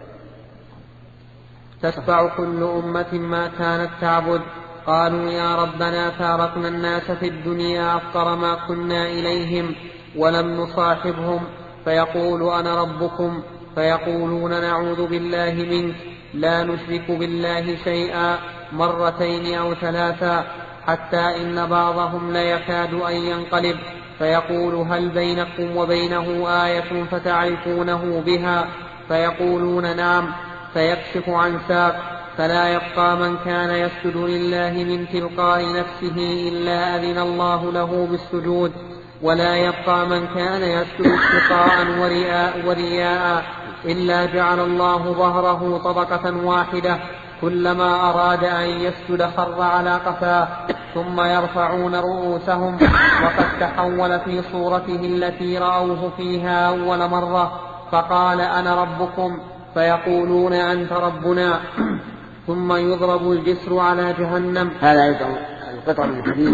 تتبع كل أمة ما كانت تعبد. قالوا يا ربنا فارقنا الناس في الدنيا أفقر ما كنا إليهم ولم نصاحبهم، فيقول أنا ربكم، فيقولون نعوذ بالله منك، لا نشرك بالله شيئا، مرتين أو ثلاثا، حتى إن بعضهم ليكاد أن ينقلب فيقول هل بينكم وبينه آية فتعرفونه بها؟ فيقولون نعم، فيكشف عن ساق فلا يبقى من كان يسجد لله من تلقاء نفسه إلا أذن الله له بالسجود، ولا يبقى من كان يسجد اشتقاء ورياء, ورياء إلا جعل الله ظهره طبقة واحدة، كلما أراد أن يسجد خر على قفاه، ثم يرفعون رؤوسهم وقد تحول في صورته التي رأوه فيها أول مرة، فقال أنا ربكم، فيقولون أنت ربنا، ثم يضرب الجسر على جهنم. هذا أيضا القطع من الحديث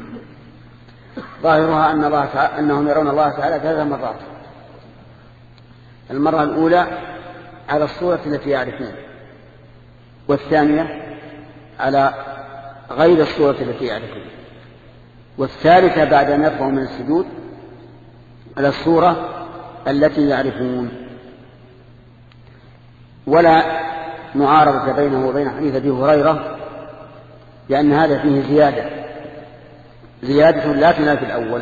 ظاهرها أن الله تعالى أنهم يرون الله تعالى ثلاث مرات. المرة الأولى على الصورة التي يعرفون، والثانية على غير الصورة التي يعرفون، والثالثة بعد أن يرفعوا من السجود على الصورة التي يعرفون. ولا معارضة بينه وبين حديث أبي هريرة، لأن هذا فيه زيادة زيادة لا تنافي الأول.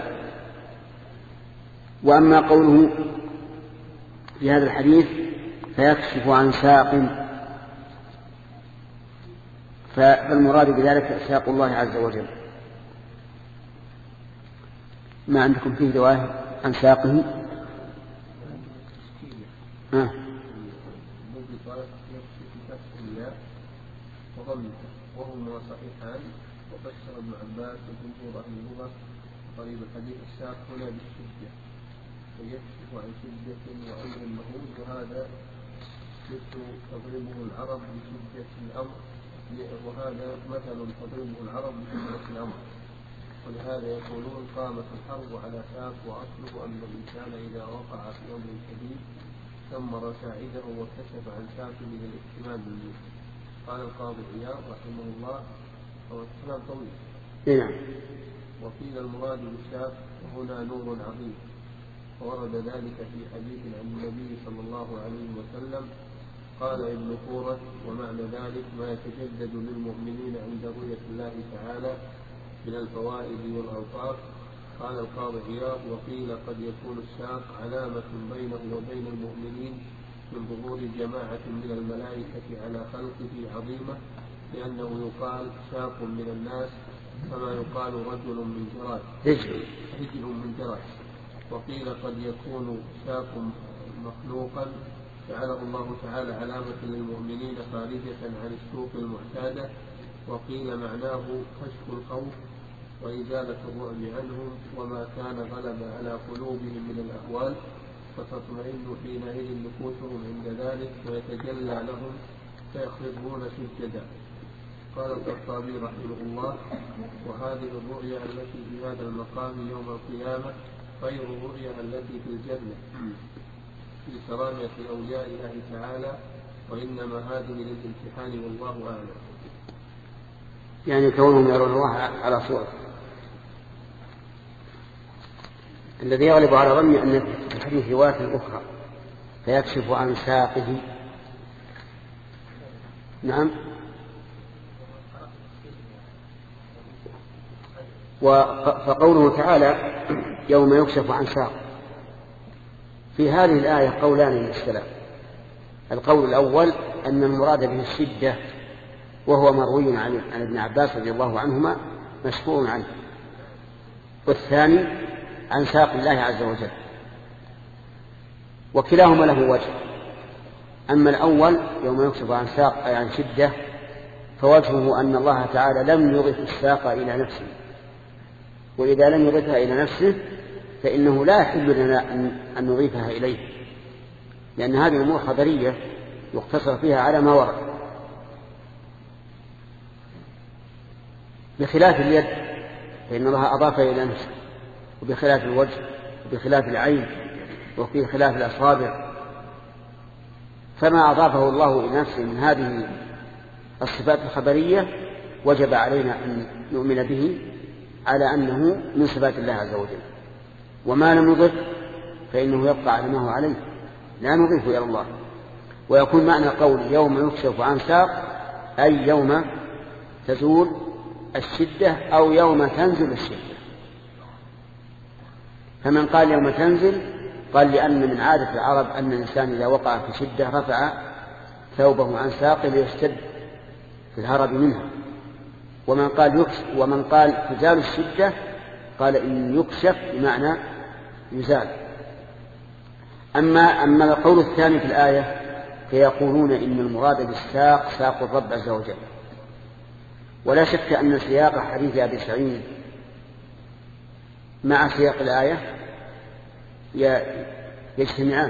وأما قوله في هذا الحديث فيكشف عن ساق، فالمراد بذلك ساق الله عز وجل، ما عندكم فيه رواية عن ساقه؟ آه. وهما صحيحان. وفسر ابن عباس وجمهور أهل اللغة قريب الحديث الساق هنا بالشدة ويكشف عن شدة وأمر مهول، وهذا مثل تضربه العرب بشدة الأمر، وهذا مثل تضربه العرب بشدة الأمر، ولهذا يقولون قامت الحرب على ساق. وأصله أن الإنسان إذا وقع في أمر شديد ثمر ساعده وكشف عن ساقه للاهتمام به. قال القاضي عياض رحمه الله: هو الكلام طويل. نعم. وقيل المراد بالساق هنا نور عظيم، وورد ذلك في حديث عن النبي صلى الله عليه وسلم. قال ابن كورة: ومعنى ذلك ما يتجدد للمؤمنين عند رؤية الله تعالى من الفوائد والأوقاف. قال القاضي عياض: وقيل قد يكون الساق علامة بينه وبين المؤمنين من ظهور جماعة من الملائكة على خلقه عظيمة، لأنه يقال ساق من الناس كما يقال رجل من جراد رجل من جراد. وقيل قد يكون ساق مخلوقا جعله الله تعالى علامة للمؤمنين خارجة عن السوق المعتادة. وقيل معناه كشف الخوف وإزالة الرعب عنهم وما كان غلب على قلوبهم من الأهوال، فتطمئن حينئذ نفوسهم عند ذلك ويتجلى لهم فيخرجون سجدا. قال الخطابي رحمه الله: وهذه الرؤيا التي في هذا المقام يوم القيامة غير الرؤيا التي في الجنة في كرامة أولياء الله تعالى، وإنما هذه للامتحان والله أعلم. يعني كونهم يرون الله على صورة. الذي يغلب على ظني أن في الحديث رواية أخرى فيكشف عن ساقه. نعم. فقوله تعالى يوم يكشف عن ساق، في هذه الآية قولان للسلام. القول الأول أن المراد به الشدة، وهو مروي عن ابن عباس رضي الله عنهما مشهور عنه. والثاني عن ساق الله عز وجل، وكلاهما له وجه. أما الأول يوم يكشف عن ساق أي عن شدة، فوجهه أن الله تعالى لم يضف الساق إلى نفسه، وإذا لم يضفها إلى نفسه فإنه لا يحل لنا أن نضيفها إليه، لأن هذه الأمور خبرية يقتصر فيها على ما ورد، بخلاف اليد فإن الله أضاف إلى نفسه، وبخلاف الوجه، وبخلاف العين، وفي خلاف الأصابع. فما أضافه الله إلى نفسه من هذه الصفات الخبرية وجب علينا أن نؤمن به على أنه من صفات الله عز وجل. وما لم نضف فإنه يبقى على ما هو عليه، لا نضيف إلى الله. ويكون معنى قول يوم يكشف عن ساق أي يوم تزول الشدة أو يوم تنزل الشدة. فمن قال يوم تنزل قال لأن من عادة العرب أن الإنسان إذا وقع في شدة رفع ثوبه عن ساقه ليشتد في الهرب منها. ومن قال يكشف ومن قال تزال الشدة قال إن يكشف بمعنى يزال. أما أما القول الثاني في الآية فيقولون إن المراد بالساق ساق الرب عز وجل. ولا شك أن سياق حديث أبي سعيد مع سياق الآية يجتمعان.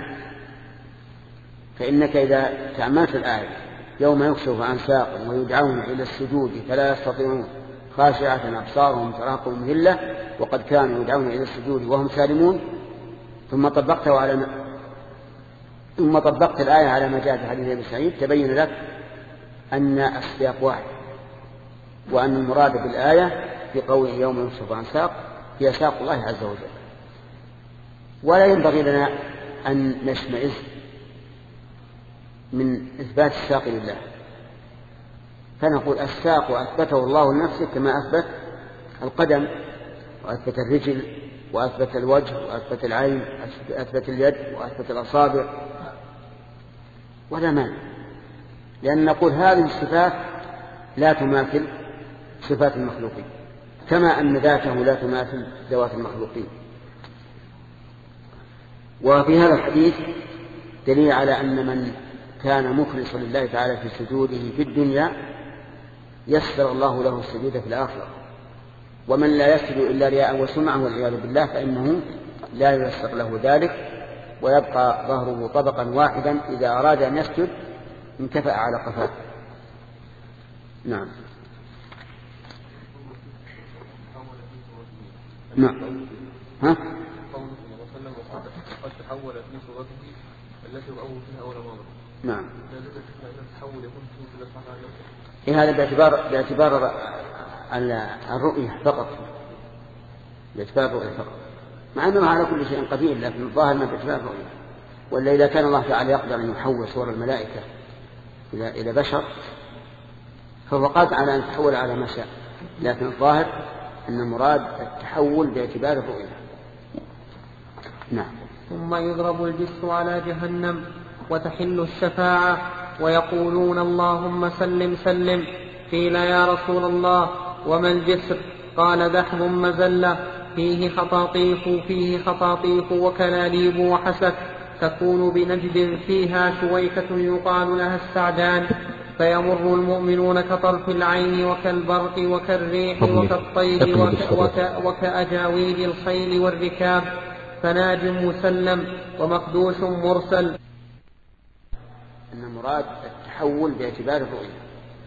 فإنك إذا تأملت الآية يوم يكشف عن ساق ويدعون إلى السجود فلا يستطيعون خاشعة أبصارهم تراقهم ذلة وقد كانوا يدعون إلى السجود وهم سالمون، ثم طبقته على ما ثم طبقت الآية على ما جاء في حديث أبي سعيد، تبين لك أن السياق واحد، وأن المراد بالآية في قوله يوم يكشف عن ساق هي ساق الله عز وجل. ولا ينبغي لنا أن نشمئز من إثبات الساق لله، فنقول الساق أثبته الله لنفسه كما أثبت القدم وأثبت الرجل وأثبت الوجه وأثبت العين وأثبت اليد وأثبت الأصابع، ولا مانع، لأن نقول هذه الصفات لا تماثل صفات المخلوقين، كما أن ذاته لا تماثل ذوات المخلوقين. وفي هذا الحديث دليل على أن من كان مخلصا لله تعالى في سجوده في الدنيا يسر الله له السجود في الآخرة، ومن لا يسجد إلا رياء وسمعة والعياذ بالله فإنه لا ييسر له ذلك، ويبقى ظهره طبقا واحدا إذا أراد أن يسجد انكفأ على قفاه. نعم. نعم. ها؟ قد تحول في صورته التي هو أول فيها أول مرة. نعم. التحول يكون في الأصحاب. إيه هذا باعتبار باعتبار الرؤية فقط، باعتبار الرؤية فقط، مع أنه على كل شيء قدير، لكن الظاهر ما باعتبار الرؤية. ولا إذا كان الله تعالى يقدر أن يحول صور الملائكة إلى إلى بشر فهو قادر على أن يتحول على ما شاء، لكن الظاهر أن المراد التحول باعتبار الرؤية. نعم. ثم يضرب الجسر على جهنم وتحل الشفاعة ويقولون اللهم سلم سلم. قيل يا رسول الله وما الجسر؟ قال دحض مزلة فيه خطاطيف فيه خطاطيف وكلاليب وحسك، تكون بنجد فيها شويكة يقال لها السعدان، فيمر المؤمنون كطرف العين وكالبرق وكالريح وكالطير وك وك وكأجاويد الخيل والركاب، فناج مسلم ومقدوش مرسل. أن المراد التحول باعتبار الرؤية.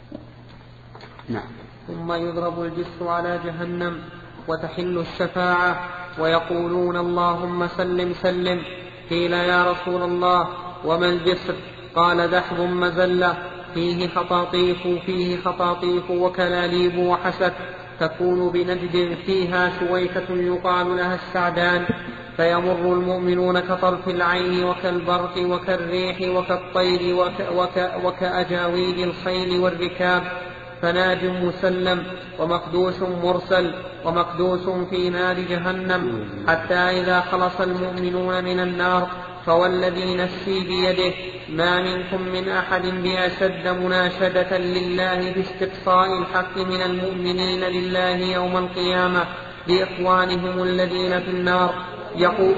نعم. ثم يضرب الجسر على جهنم وتحل الشفاعة ويقولون اللهم سلم سلم. قيل يا رسول الله وما الجسر؟ قال دحض مزلة فيه خطاطيف فيه خطاطيف وكلاليب وحسك، تكون بنجد فيها شويكة يقال لها السعدان، فيمر المؤمنون كطرف العين وكالبرق وكالريح وكالطير وك وك وكأجاويد الخيل والركاب، فناج مسلم ومقدوش مرسل ومقدوس في نار جهنم، حتى إذا خلص المؤمنون من النار فوالذي نفسي بيده ما منكم من أحد بأشد مناشدة لله باستقصاء الحق من المؤمنين لله يوم القيامة لإخوانهم الذين في النار. يقول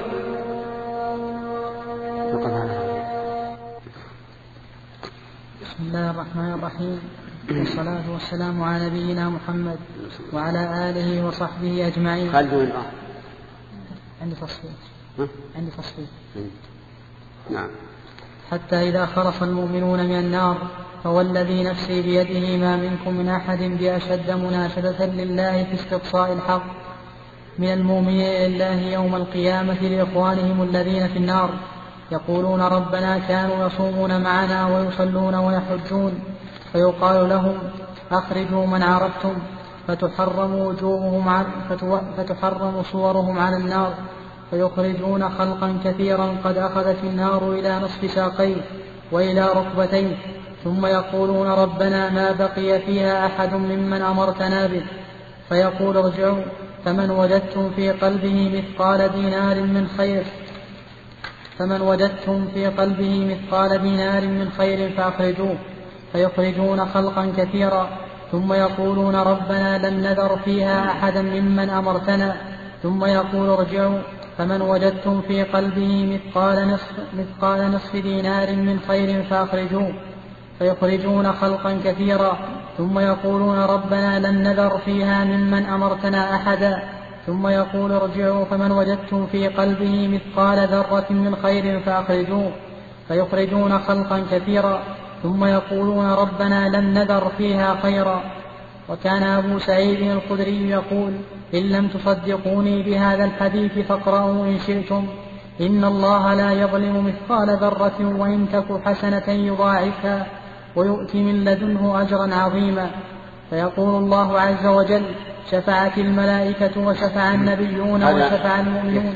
بسم الله الرحمن الرحيم، والصلاة والسلام على نبينا محمد وعلى آله وصحبه أجمعين. عندي تصفيق عندي تصفيق نعم. حتى إذا خلص المؤمنون من النار فوالذي نفسي بيده ما منكم من أحد بأشد مناشدة لله في استقصاء الحق من المؤمنين لله يوم القيامة لإخوانهم الذين في النار، يقولون ربنا كانوا يصومون معنا ويصلون ويحجون، فيقال لهم أخرجوا من عرفتم، فتحرم وجوههم عن فتحرم صورهم على النار، فيخرجون خلقا كثيرا قد أخذت النار إلى نصف ساقيه وإلى ركبتيه، ثم يقولون ربنا ما بقي فيها أحد ممن أمرتنا به، فيقول ارجعوا فمن وجدتم في قلبه مثقال دينار من خير فمن وجدتم في قلبه مثقال دينار من خير فأخرجوه، فيخرجون خلقا كثيرا، ثم يقولون ربنا لم نذر فيها أحدا ممن أمرتنا، ثم يقول ارجعوا فمن وجدتم في قلبه مثقال نصف, مثقال نصف دينار من خير فأخرجوه، فيخرجون خلقا كثيرا، ثم يقولون ربنا لم نذر فيها ممن أمرتنا أحدا، ثم يقول ارجعوا فمن وجدتم في قلبه مثقال ذرة من خير فأخرجوه، فيخرجون خلقا كثيرا، ثم يقولون ربنا لم نذر فيها خيرا. وكان أبو سعيد الخدري يقول إن لم تصدقوني بهذا الحديث فاقرأوا إن شئتم، إن الله لا يظلم مثقال ذرة وإن تك حسنة يضاعفها ويؤتي من لدنه أجرا عظيما. فيقول الله عز وجل شفعت الملائكة وشفع النبيون وشفع المؤمنون.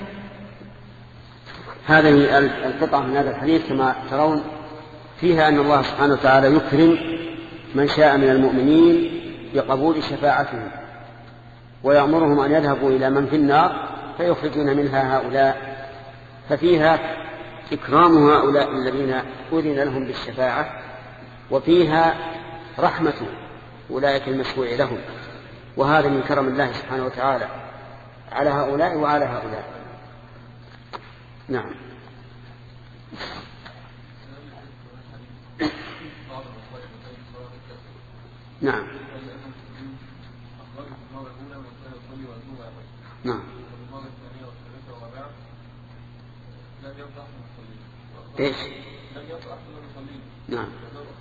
هذه القطعة من هذا الحديث كما ترون فيها أن الله سبحانه وتعالى يكرم من شاء من المؤمنين بقبول شفاعتهم، ويأمرهم أن يذهبوا إلى من في النار فيخرجون منها هؤلاء، ففيها إكرام هؤلاء الذين أذن لهم بالشفاعة، وفيها رحمة أولئك المشفوع لهم، وهذا من كرم الله سبحانه وتعالى على هؤلاء وعلى هؤلاء. نعم. نعم نعم ايش نعم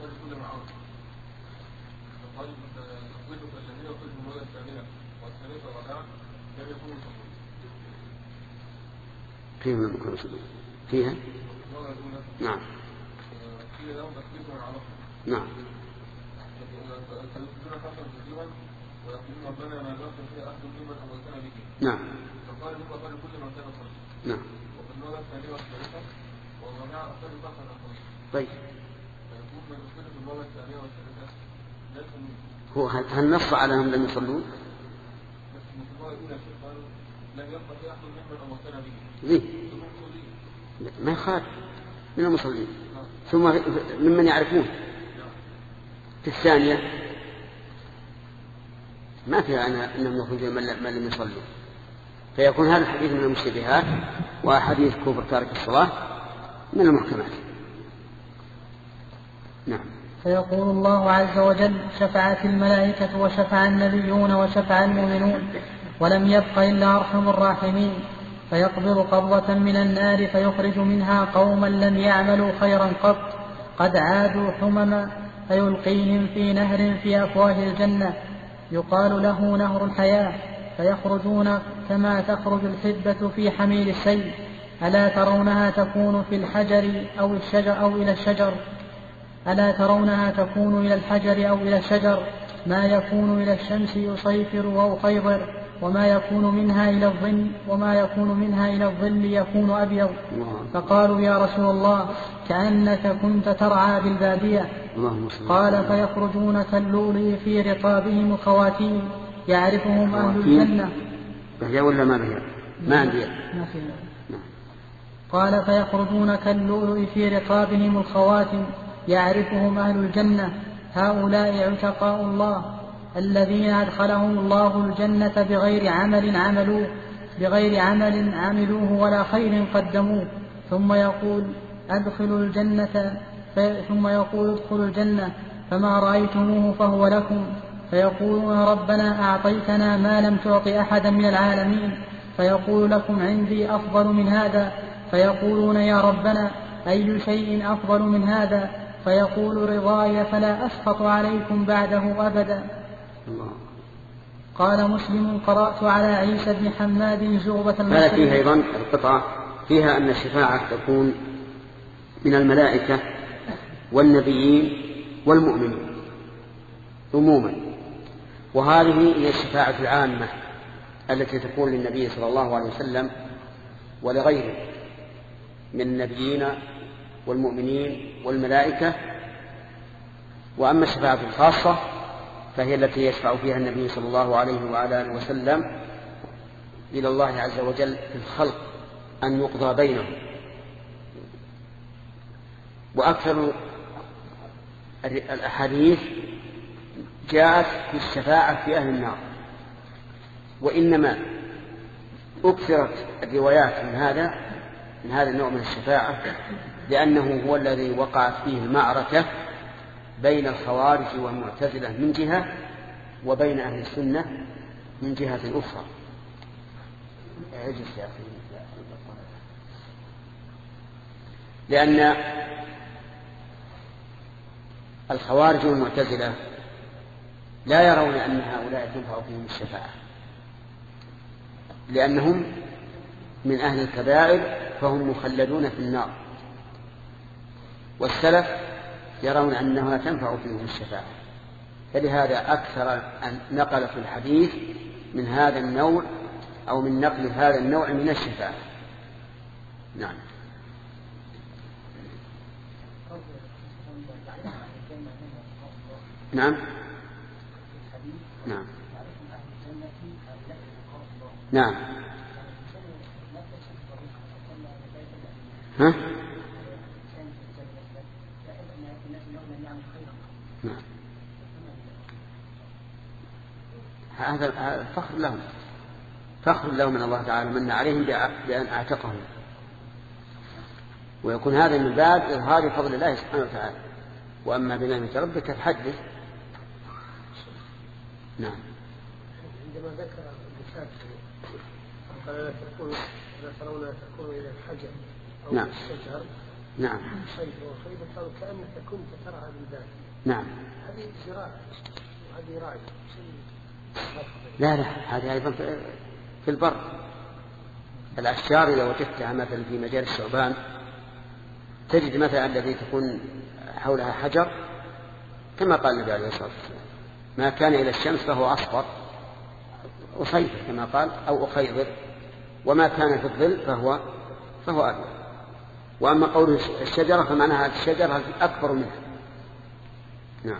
فيها من المكان فيها نعم نعم نعم نعم طيب هو هل نص على أنهم لم يصلون؟ ليه؟ ما يخالف من المصلين ثم ممن يعرفون. في الثانية ما فيها أنهم يخرجون من لم يصلوا، فيكون هذا الحديث من المشتبهات وحديث كفر تارك الصلاة من المحكمات. نعم. فيقول الله عز وجل: شفعت الملائكة وشفع النبيون وشفع المؤمنون ولم يبق إلا أرحم الراحمين، فيقبض قبضة من النار فيخرج منها قوما لم يعملوا خيرا قط قد عادوا حمما، فيلقيهم في نهر في أفواه الجنة يقال له نهر الحياة، فيخرجون كما تخرج الحبة في حميل السيل، ألا ترونها تكون في الحجر أو الشجر أو إلى الشجر ألا ترونها تكون إلى الحجر أو إلى الشجر ما يكون إلى الشمس يصيفر ويخيضر، وما يكون منها إلى الظل وما يكون منها إلى الظل يكون أبيض. فقالوا: يا رسول الله كأنك كنت ترعى بالبادية. قال: فيخرجون كاللؤلؤ في رقابهم خواتيم يعرفهم أهل الجنة. بهي ولا ما بهي؟ ما عندي. قال: فيخرجون كاللؤلؤ في رقابهم الخواتم يعرفهم أهل الجنة، هؤلاء عتقاء الله الذين أدخلهم الله الجنة بغير عمل عملوه بغير عمل عملوه ولا خير قدموه. ثم يقول: أدخلوا الجنة ثم يقول ادخلوا الجنة فما رأيتموه فهو لكم، فيقولون: ربنا أعطيتنا ما لم تعط أحدا من العالمين. فيقول: لكم عندي أفضل من هذا. فيقولون: يا ربنا أي شيء أفضل من هذا؟ فيقول: رضاي فلا أسخط عليكم بعده أبدا. قال مسلم: قرأت على عيسى بن حماد زغبة المسيح. هذا فيها أيضا القطعة فيها أن الشفاعة تكون من الملائكة والنبيين والمؤمنين عموما، وهذه هي الشفاعة العامة التي تكون للنبي صلى الله عليه وسلم ولغيره من النبيين والمؤمنين والملائكة. وأما الشفاعة الخاصة فهي التي يشفع فيها النبي صلى الله عليه وعلى آله وسلم إلى الله عز وجل في الخلق أن يقضى بينهم. وأكثر الأحاديث جاءت في الشفاعة في أهل النار، وإنما أكثرت الروايات من هذا من هذا النوع من الشفاعة لأنه هو الذي وقعت فيه المعركة بين الخوارج والمعتزلة من جهة وبين أهل السنة من جهة أخرى. لأن الخوارج والمعتزلة لا يرون أن هؤلاء تنفع فيهم الشفاعة لأنهم من أهل الكبائر فهم مخلدون في النار، والسلف يرون أنها تنفع فيهم الشفاعة، فلهذا أكثر أن نقل في الحديث من هذا النوع أو من نقل هذا النوع من الشفاعة. نعم. نعم نعم نعم ها؟ نعم. هذا فخر لهم فخر لهم من الله تعالى من عليهم بأن أعتقهم. ويكون هذا من باب إظهار فضل الله سبحانه وتعالى. وأما بنعمة ربك فحدث. نعم. عندما ذكر الإنسان قال لا تكونوا لا ترون لا تكونوا إلى الحجر أو نعم. الشجر نعم. صيد وصيد قالوا كأنك كنت ترعى بالبال. نعم. هذه زراعة وهذه راعي. لا لا هذه أيضا في البر. الأشجار إذا وجدتها مثلا في مجال الشعبان تجد مثلا الذي تكون حولها حجر كما قال النبي عليه الصلاة والسلام ما كان إلى الشمس فهو أصفر أصيفر كما قال أو أخيضر، وما كان في الظل فهو فهو أبيض. وأما قول الشجرة فمعناها الشجرة أكبر منها. نعم.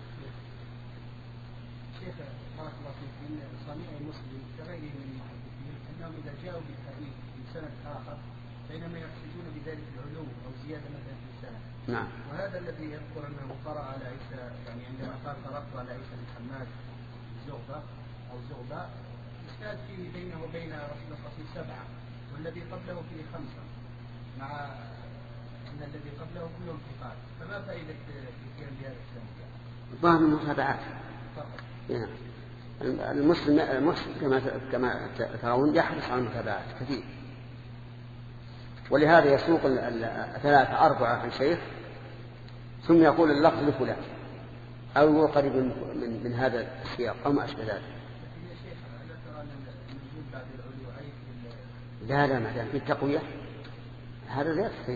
شيخ بارك الله فيك إن صنيع المسلم كغيره من المحدثين أنهم إذا جاءوا بالحديث من سند آخر فإنما يقصدون بذلك العلو أو زيادة مثلا في السنة. نعم. وهذا الذي يذكر أنه قرأ على عيسى يعني عندما قال قرأت على عيسى بن حماد زغبة أو زغبة إشكال فيه بينه وبين رسول الله صلى الله عليه وسلم سبعة والذي قبله فيه خمسة مع أن الذي قبله كلهم ثقات، فما فائدة الاتيان بهذا الكلام؟ ظاهر المتابعات. المسلم المسلم كما كما ترون يحرص على المتابعات كثير، ولهذا يسوق الثلاثة أربعة عن شيخ ثم يقول اللفظ لفلان أو هو قريب من, من هذا السياق أو ما أشبه ذلك. لا لا ما دام في التقوية هذا لا يصح.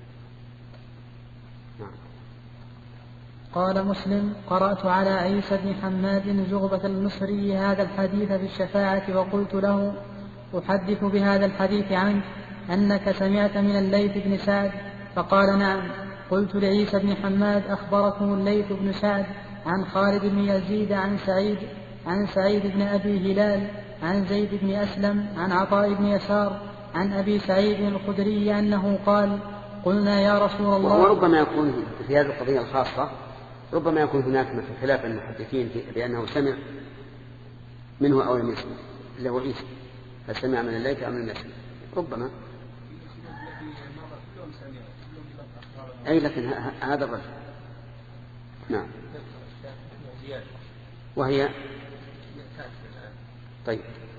نعم. قال مسلم: قرأت على عيسى بن حماد زغبة المصري هذا الحديث في الشفاعة وقلت له: أحدث بهذا الحديث عنك أنك سمعت من الليث بن سعد؟ فقال: نعم. قلت لعيسى بن حماد: أخبركم الليث بن سعد عن خالد بن يزيد عن سعيد عن سعيد بن أبي هلال عن زيد بن أسلم عن عطاء بن يسار عن أبي سعيد الخدري أنه قال: قلنا يا رسول الله. وربما يكون في هذه القضية الخاصة ربما يكون هناك مثل خلاف المحدثين بأنه سمع منه أو لم يسمع اللي هو عيسى، هل سمع من الليث أو من الناس؟ ربما. أي لكن هذا الرجل. نعم. وهي طيب.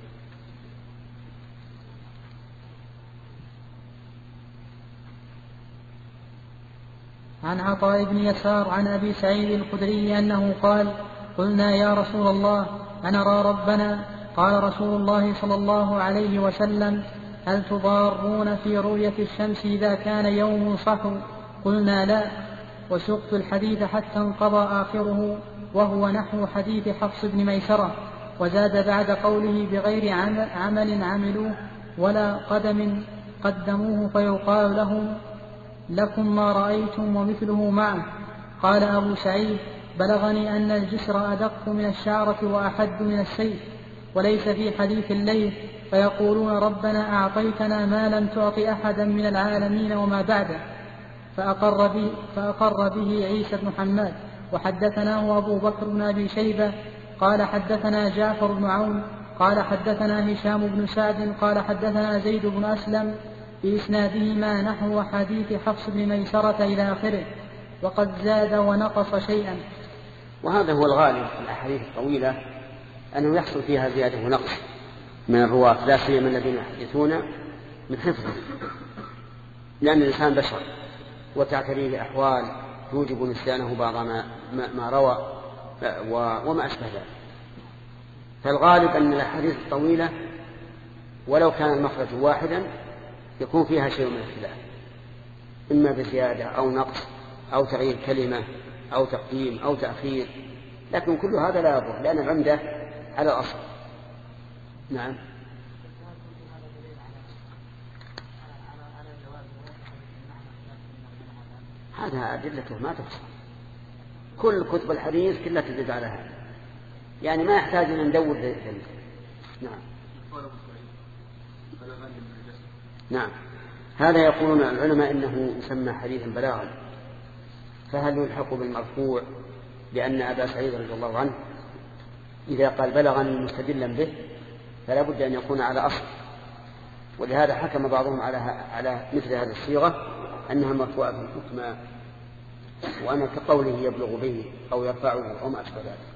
عن عطاء بن يسار عن أبي سعيد الخدري أنه قال: قلنا يا رسول الله أنرى ربنا؟ قال رسول الله صلى الله عليه وسلم: هل تضارون في رؤية الشمس إذا كان يوم صحو؟ قلنا لا. وسقت الحديث حتى انقضى آخره وهو نحو حديث حفص بن ميسرة، وزاد بعد قوله: بغير عمل عملوه ولا قدم قدموه فيقال لهم لكم ما رأيتم ومثله معه. قال أبو سعيد: بلغني أن الجسر أدق من الشعرة وأحد من السيف، وليس في حديث الليل فيقولون ربنا أعطيتنا ما لم تعط أحدا من العالمين وما بعده. فأقر به, فأقر به عيسى بن حماد. وحدثناه أبو بكر بن أبي شيبة قال حدثنا جعفر بن عون قال حدثنا هشام بن سعد قال حدثنا زيد بن أسلم بإسنادهما نحو حديث حفص بن ميسرة إلى آخره، وقد زاد ونقص شيئا. وهذا هو الغالب في الأحاديث الطويلة أنه يحصل فيها زيادة ونقص من الرواة، لا سيما الذين يحدثون من حفظه، لأن الإنسان بشر وتعتريه أحوال توجب نسيانه بعض ما, ما روى وما أشبه ذلك. فالغالب أن الأحاديث الطويلة ولو كان المخرج واحدا يكون فيها شيء من الخلاف، إما بزيادة أو نقص أو تغيير كلمة أو تقديم أو تأخير، لكن كل هذا لا يضر لأن العمدة على الأصل. نعم. هذا أدلته ما تحصى، كل كتب الحديث كلها تدل على هذا، يعني ما يحتاج أن ندور ذلك. نعم. نعم. هذا يقولون العلماء إنه يسمى حديثا بلاغا، فهل يلحق بالمرفوع؟ لأن أبا سعيد رضي الله عنه إذا قال بلغني مستدلا به فلا بد أن يكون على أصل، ولهذا حكم بعضهم على على مثل هذه الصيغة أنها مرفوعة بالحكم، وأنا كقوله يبلغ به أو يرفعه أو ما أشبه ذلك.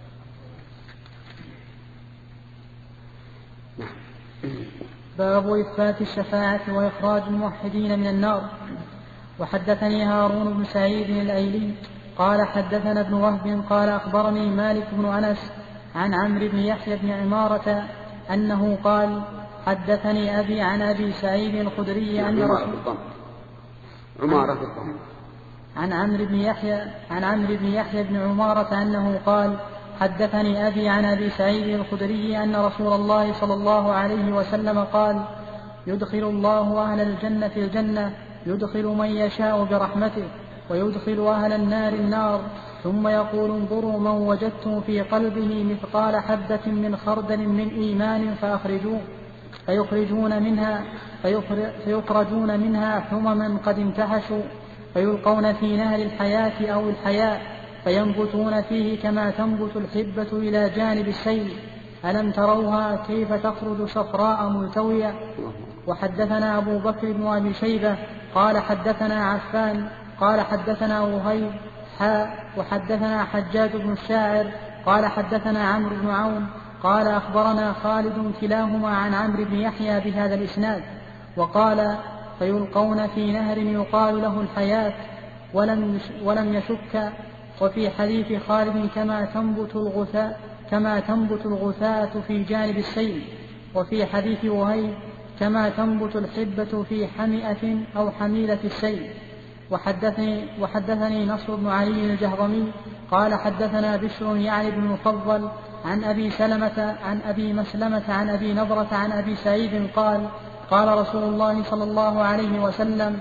باب إثبات الشفاعة وإخراج الموحدين من النار. وحدثني هارون بن سعيد الأيلي قال حدثنا ابن وهب قال أخبرني مالك بن أنس عن عمرو بن يحيى بن عمارة أنه قال حدثني أبي عن أبي سعيد الخدري أن رسول عمارة عن عمرو بن يحيى عن عمرو بن يحيى بن عمارة أنه قال حدثني أبي عن أبي سعيد الخدري أن رسول الله صلى الله عليه وسلم قال يدخل الله أهل الجنة الجنة يدخل من يشاء برحمته ويدخل أهل النار النار ثم يقول انظروا من وجدتم في قلبه مثقال حبة من خردل من إيمان فأخرجوه فيخرجون منها فيخرجون منها حمما قد انتهشوا فيلقون في نهر الحياة أو الحياء فينبتون فيه كما تنبت الحبة إلى جانب السيل ألم تروها كيف تخرج صفراء ملتوية. وحدثنا أبو بكر بن أبي شيبة قال حدثنا عفان قال حدثنا وهيب حاء وحدثنا حجاج بن الشاعر قال حدثنا عمرو بن عون قال أخبرنا خالد كلاهما عن عمرو بن يحيى بهذا الإسناد. وقال فيلقون في نهر يقال له الحياة ولم ولم يشك. وفي حديث خالد كما تنبت الغثاء كما تنبت الغثاء في جانب السيل. وفي حديث وهيب كما تنبت الحبة في حمئة أو حميلة السيل. وحدثني, وحدثني نصر بن علي الجهضمي قال حدثنا بشر يعني بن المفضل عن أبي سلمة عن أبي مسلمة عن أبي نضرة عن أبي سعيد قال قال رسول الله صلى الله عليه وسلم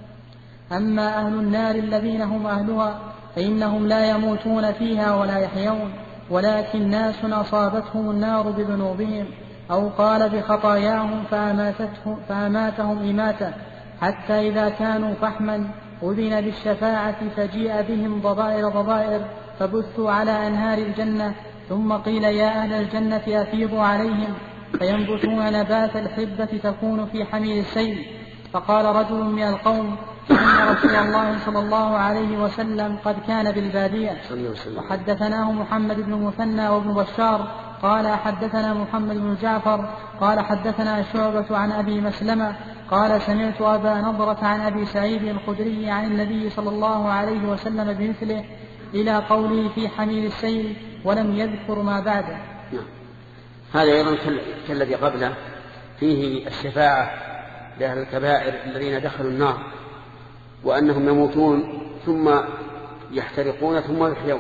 أما أهل النار الذين هم أهلها فإنهم لا يموتون فيها ولا يحيون ولكن ناس أصابتهم النار بذنوبهم أو قال بخطاياهم فأماتتهم, فأماتهم إماتة حتى إذا كانوا فحما أذن بالشفاعة فجيء بهم ضبائر ضبائر فبثوا على أنهار الجنة ثم قيل يا أهل الجنة أفيضوا عليهم فينبتون نبات الحبة تكون في حميل السيل. فقال رجل من القوم إن رسول الله صلى الله عليه وسلم قد كان بالبادية. وحدثناه محمد بن مثنى وابن بشار قال حدثنا محمد بن جعفر قال حدثنا شعبة عن أبي مسلمة قال سمعت أبا نضرة عن أبي سعيد الخدري عن النبي صلى الله عليه وسلم بمثله إلى قوله في حميل السيل ولم يذكر ما بعده. هذا أيضا كالذي قبله فيه الشفاعة لأهل الكبائر الذين دخلوا النار وأنهم يموتون ثم يحترقون ثم يحيون.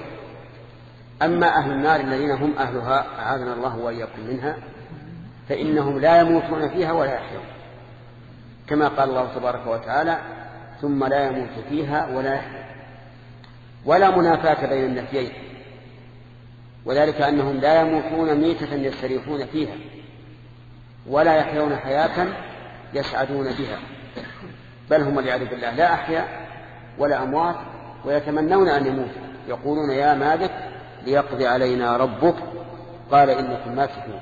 أما أهل النار الذين هم أهلها أعاذنا الله وإياكم منها فإنهم لا يموتون فيها ولا يحيون كما قال الله تبارك وتعالى ثم لا يموت فيها ولا يحيون. ولا منافاة بين النفيين وذلك أنهم لا يموتون ميتة يستريحون فيها ولا يحيون حياة يسعدون بها بل هم والعياذ بالله لا أحياء ولا أموات ويتمنون أن يموتوا يقولون يا مالك ليقضي علينا ربك قال إنكم ماكثون.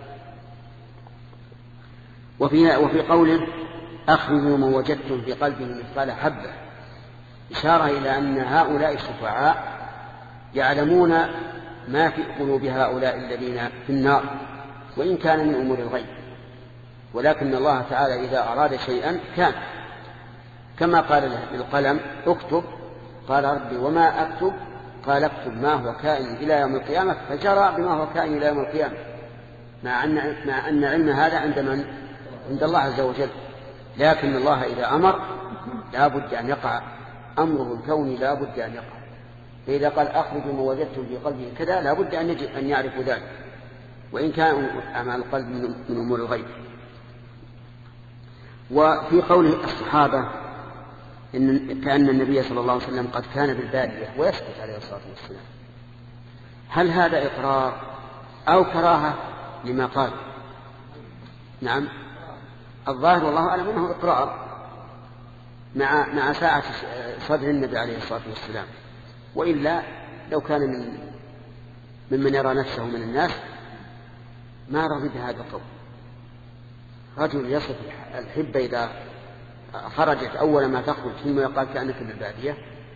وفي, وفي قوله أخرجوا من وجدتم في قلبه مثقال حبة إشارة إلى أن هؤلاء الشفعاء يعلمون ما في قلوب هؤلاء الذين في النار وإن كان من أمور الغيب ولكن الله تعالى إذا أراد شيئا كان كما قال للقلم اكتب قال ربي وما أكتب قال اكتب ما هو كائن إلى يوم القيامة فجرى بما هو كائن إلى يوم القيامة مع أن, مع أن علم هذا عند من؟ عند الله عز وجل. لكن الله إذا أمر لا بد أن يقع أمره الكوني لا بد أن يقع. فإذا قال أخرجوا ما وجدتم في قلبه كذا لا بد أن يجب أن يعرفوا ذلك وإن كان أعمال القلب من أمور الغيب. وفي قوله الصحابة إن كأن النبي صلى الله عليه وسلم قد كان بالبادية ويسكت عليه الصلاة والسلام هل هذا إقرار أو كراهة لما قال؟ نعم الظاهر والله أعلم أنه إقرار مع مع ساعة صدر النبي عليه الصلاة والسلام وإلا لو كان من ممن يرى نفسه من الناس ما رضي بهذا القول. رجل يصف الحب إذا خرجت أول ما تخرج ثم يقال كأنك بالبادية،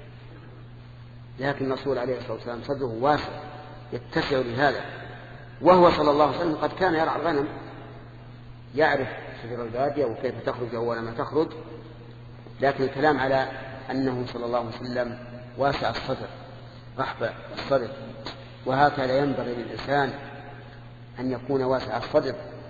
لكن الرسول عليه الصلاة والسلام صدره واسع يتسع لهذا، وهو صلى الله عليه وسلم قد كان يرعى الغنم، يعرف شجر البادية وكيف تخرج أول ما تخرج، لكن الكلام على أنه صلى الله عليه وسلم واسع الصدر رحب الصدر، وهكذا ينبغي للإنسان أن يكون واسع الصدر،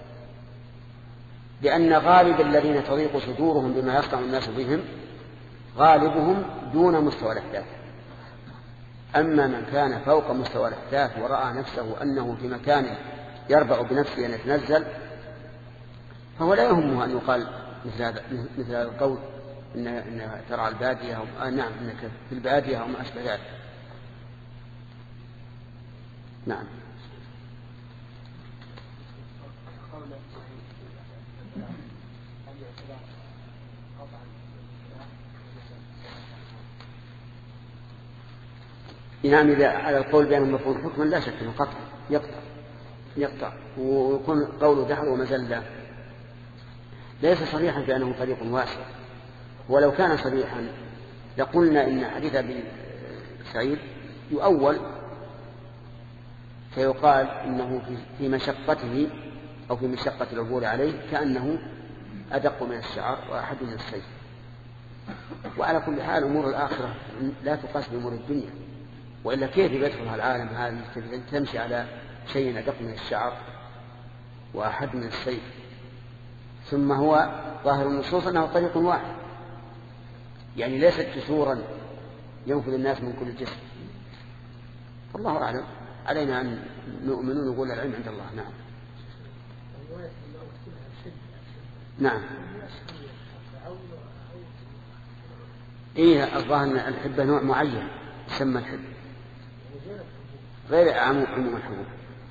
لأن غالب الذين تضيق صدورهم بما يصنع الناس بهم غالبهم دون مستوى الأحداث. أما من كان فوق مستوى الأحداث ورأى نفسه أنه في مكان يربع بنفسه أن يتنزل، فهو لا يهمه أن يقال مثل هذا مثل هذا القول إن, إن ترعى البادية أو آه نعم إنك في البادية أو ما أشبه ذلك. نعم. نعم، إذا على القول بأنه مفعول حكما لا شك أنه قطع يقطع يقطع ويكون قوله دحر ومزلة ليس صريحا بأنه طريق واسع، ولو كان صريحا لقلنا إن حديث أبي سعيد يؤول فيقال إنه في مشقته أو في مشقة العبور عليه كأنه أدق من الشعر وأحد من السيف. وعلى كل حال أمور الآخرة لا تقاس بأمور الدنيا، وإلا كيف يدخلها العالم هذه تمشي على شيء أدق من الشعر وأحد من السيف؟ ثم هو ظاهر النصوص أنه طريق واحد، يعني ليست جسورا ينفذ الناس من كل جسم. فالله أعلم، علينا أن نؤمن ونقول العلم عند الله. نعم. نعم. إيه الظاهر أن الحبة نوع معين يسمى الحب غير عموم الحبوب.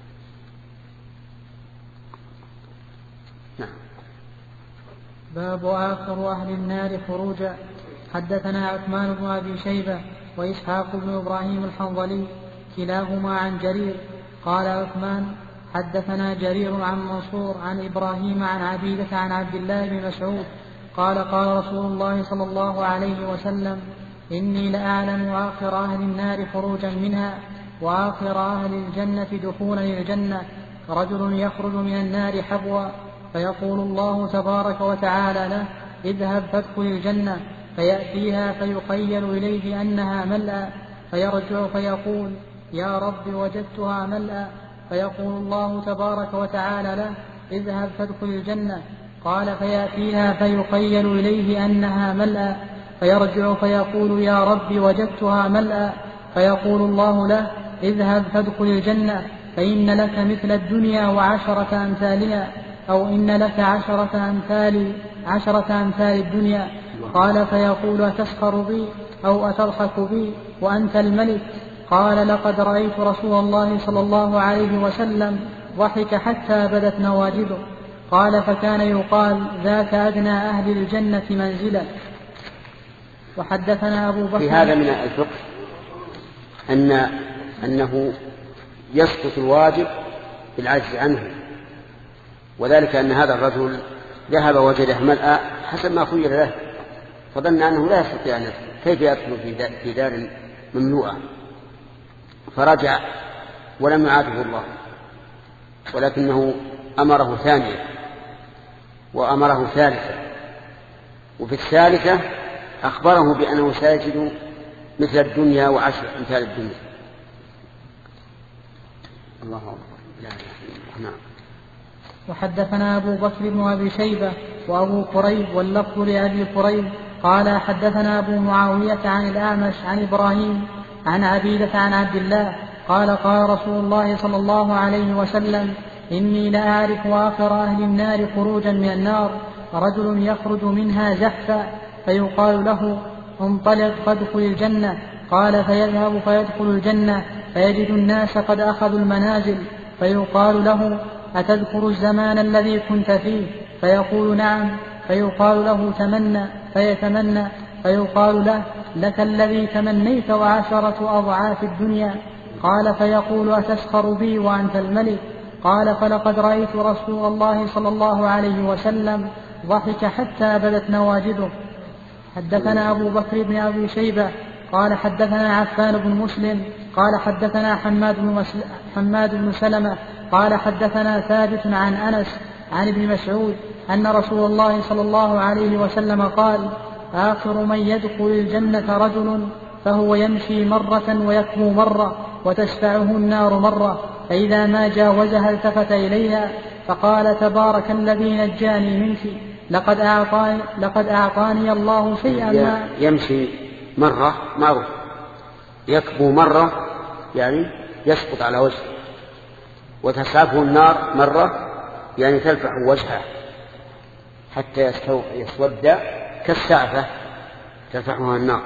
نعم. باب آخر أهل النار خروجا. حدثنا عثمان بن أبي شيبة وإسحاق بن إبراهيم الحنظلي كلاهما عن جرير. قال عثمان حدثنا جرير عن منصور عن إبراهيم عن عبيدة عن عبد الله بن مسعود قال قال رسول الله صلى الله عليه وسلم إني لأعلم آخر أهل النار خروجا منها وآخر أهل الجنة دخولا للجنة رجل يخرج من النار حبوا فيقول الله تبارك وتعالى له اذهب فادخل الجنة، فيأتيها فيخيل إليه أنها ملأى فيرجع فيقول يا رب وجدتها ملأى، فيقول الله تبارك وتعالى له اذهب فادخل الجنة. قال فيأتيها فيخيل إليه أنها ملأى فيرجع فيقول يا رب وجدتها ملأى، فيقول الله له اذهب فادخل الجنة فإن لك مثل الدنيا وعشرة أمثالها، أو إن لك عشرة أمثال عشرة أمثال الدنيا. قال فيقول أتسخر بي أو أتضحك بي وأنت الملك؟ قال لقد رأيت رسول الله صلى الله عليه وسلم ضحك حتى بدت نواجذه. قال فكان يقال ذاك أدنى أهل الجنة منزلا. وحدثنا أبو بكر. في هذا من الفقه أن أنه يسقط الواجب بالعجز عنه، وذلك أن هذا الرجل ذهب وجده ملأ حسب ما خير له، فظن أنه لا يستطيع أن يدخل، كيف يدخل في دار ممنوعة؟ فرجع ولم يعاده الله، ولكنه أمره ثانية وأمره ثالثة، وفي الثالثة أخبره بأنه سيجد مثل الدنيا وعشر أمثال الدنيا. الله أكبر. نعم. وحدثنا أبو بكر بن أبي شيبة وأبو قريب واللفظ لأبي قريب قال حدثنا أبو معاوية عن الأعمش عن إبراهيم عن عبيدة عن عبد الله قال قال رسول الله صلى الله عليه وسلم إني لأعرف آخر أهل النار خروجا من النار رجل يخرج منها زحفا فيقال له انطلق فادخل الجنة. قال فيذهب فيدخل الجنة فيجد الناس قد أخذوا المنازل فيقال له أتذكر الزمان الذي كنت فيه؟ فيقول نعم. فيقال له تمنى فيتمنى فيقال له لك الذي تمنيت وعشرة أضعاف الدنيا. قال فيقول أتسخر بي وأنت الملك؟ قال فلقد رأيت رسول الله صلى الله عليه وسلم ضحك حتى بدت نواجذه. حدثنا أبو بكر بن أبي شيبة قال حدثنا عفان بن مسلم قال حدثنا حماد بن, مسل... حماد بن سلمة قال حدثنا ثابت عن أنس عن ابن مسعود أن رسول الله صلى الله عليه وسلم قال آخر من يدخل الجنة رجل فهو يمشي مرة ويكبو مرة وتشفعه النار مرة، فإذا ما جاوزها التفت إليها فقال تبارك الذي نجاني منك لقد أعطاني, لقد أعطاني الله شيئا ما. يمشي مرة معروف، يكبو مرة يعني يسقط على وجهه، وتسعفه النار مرة يعني تلفح وجهه حتى يسود كالسعفة تلفحها النار.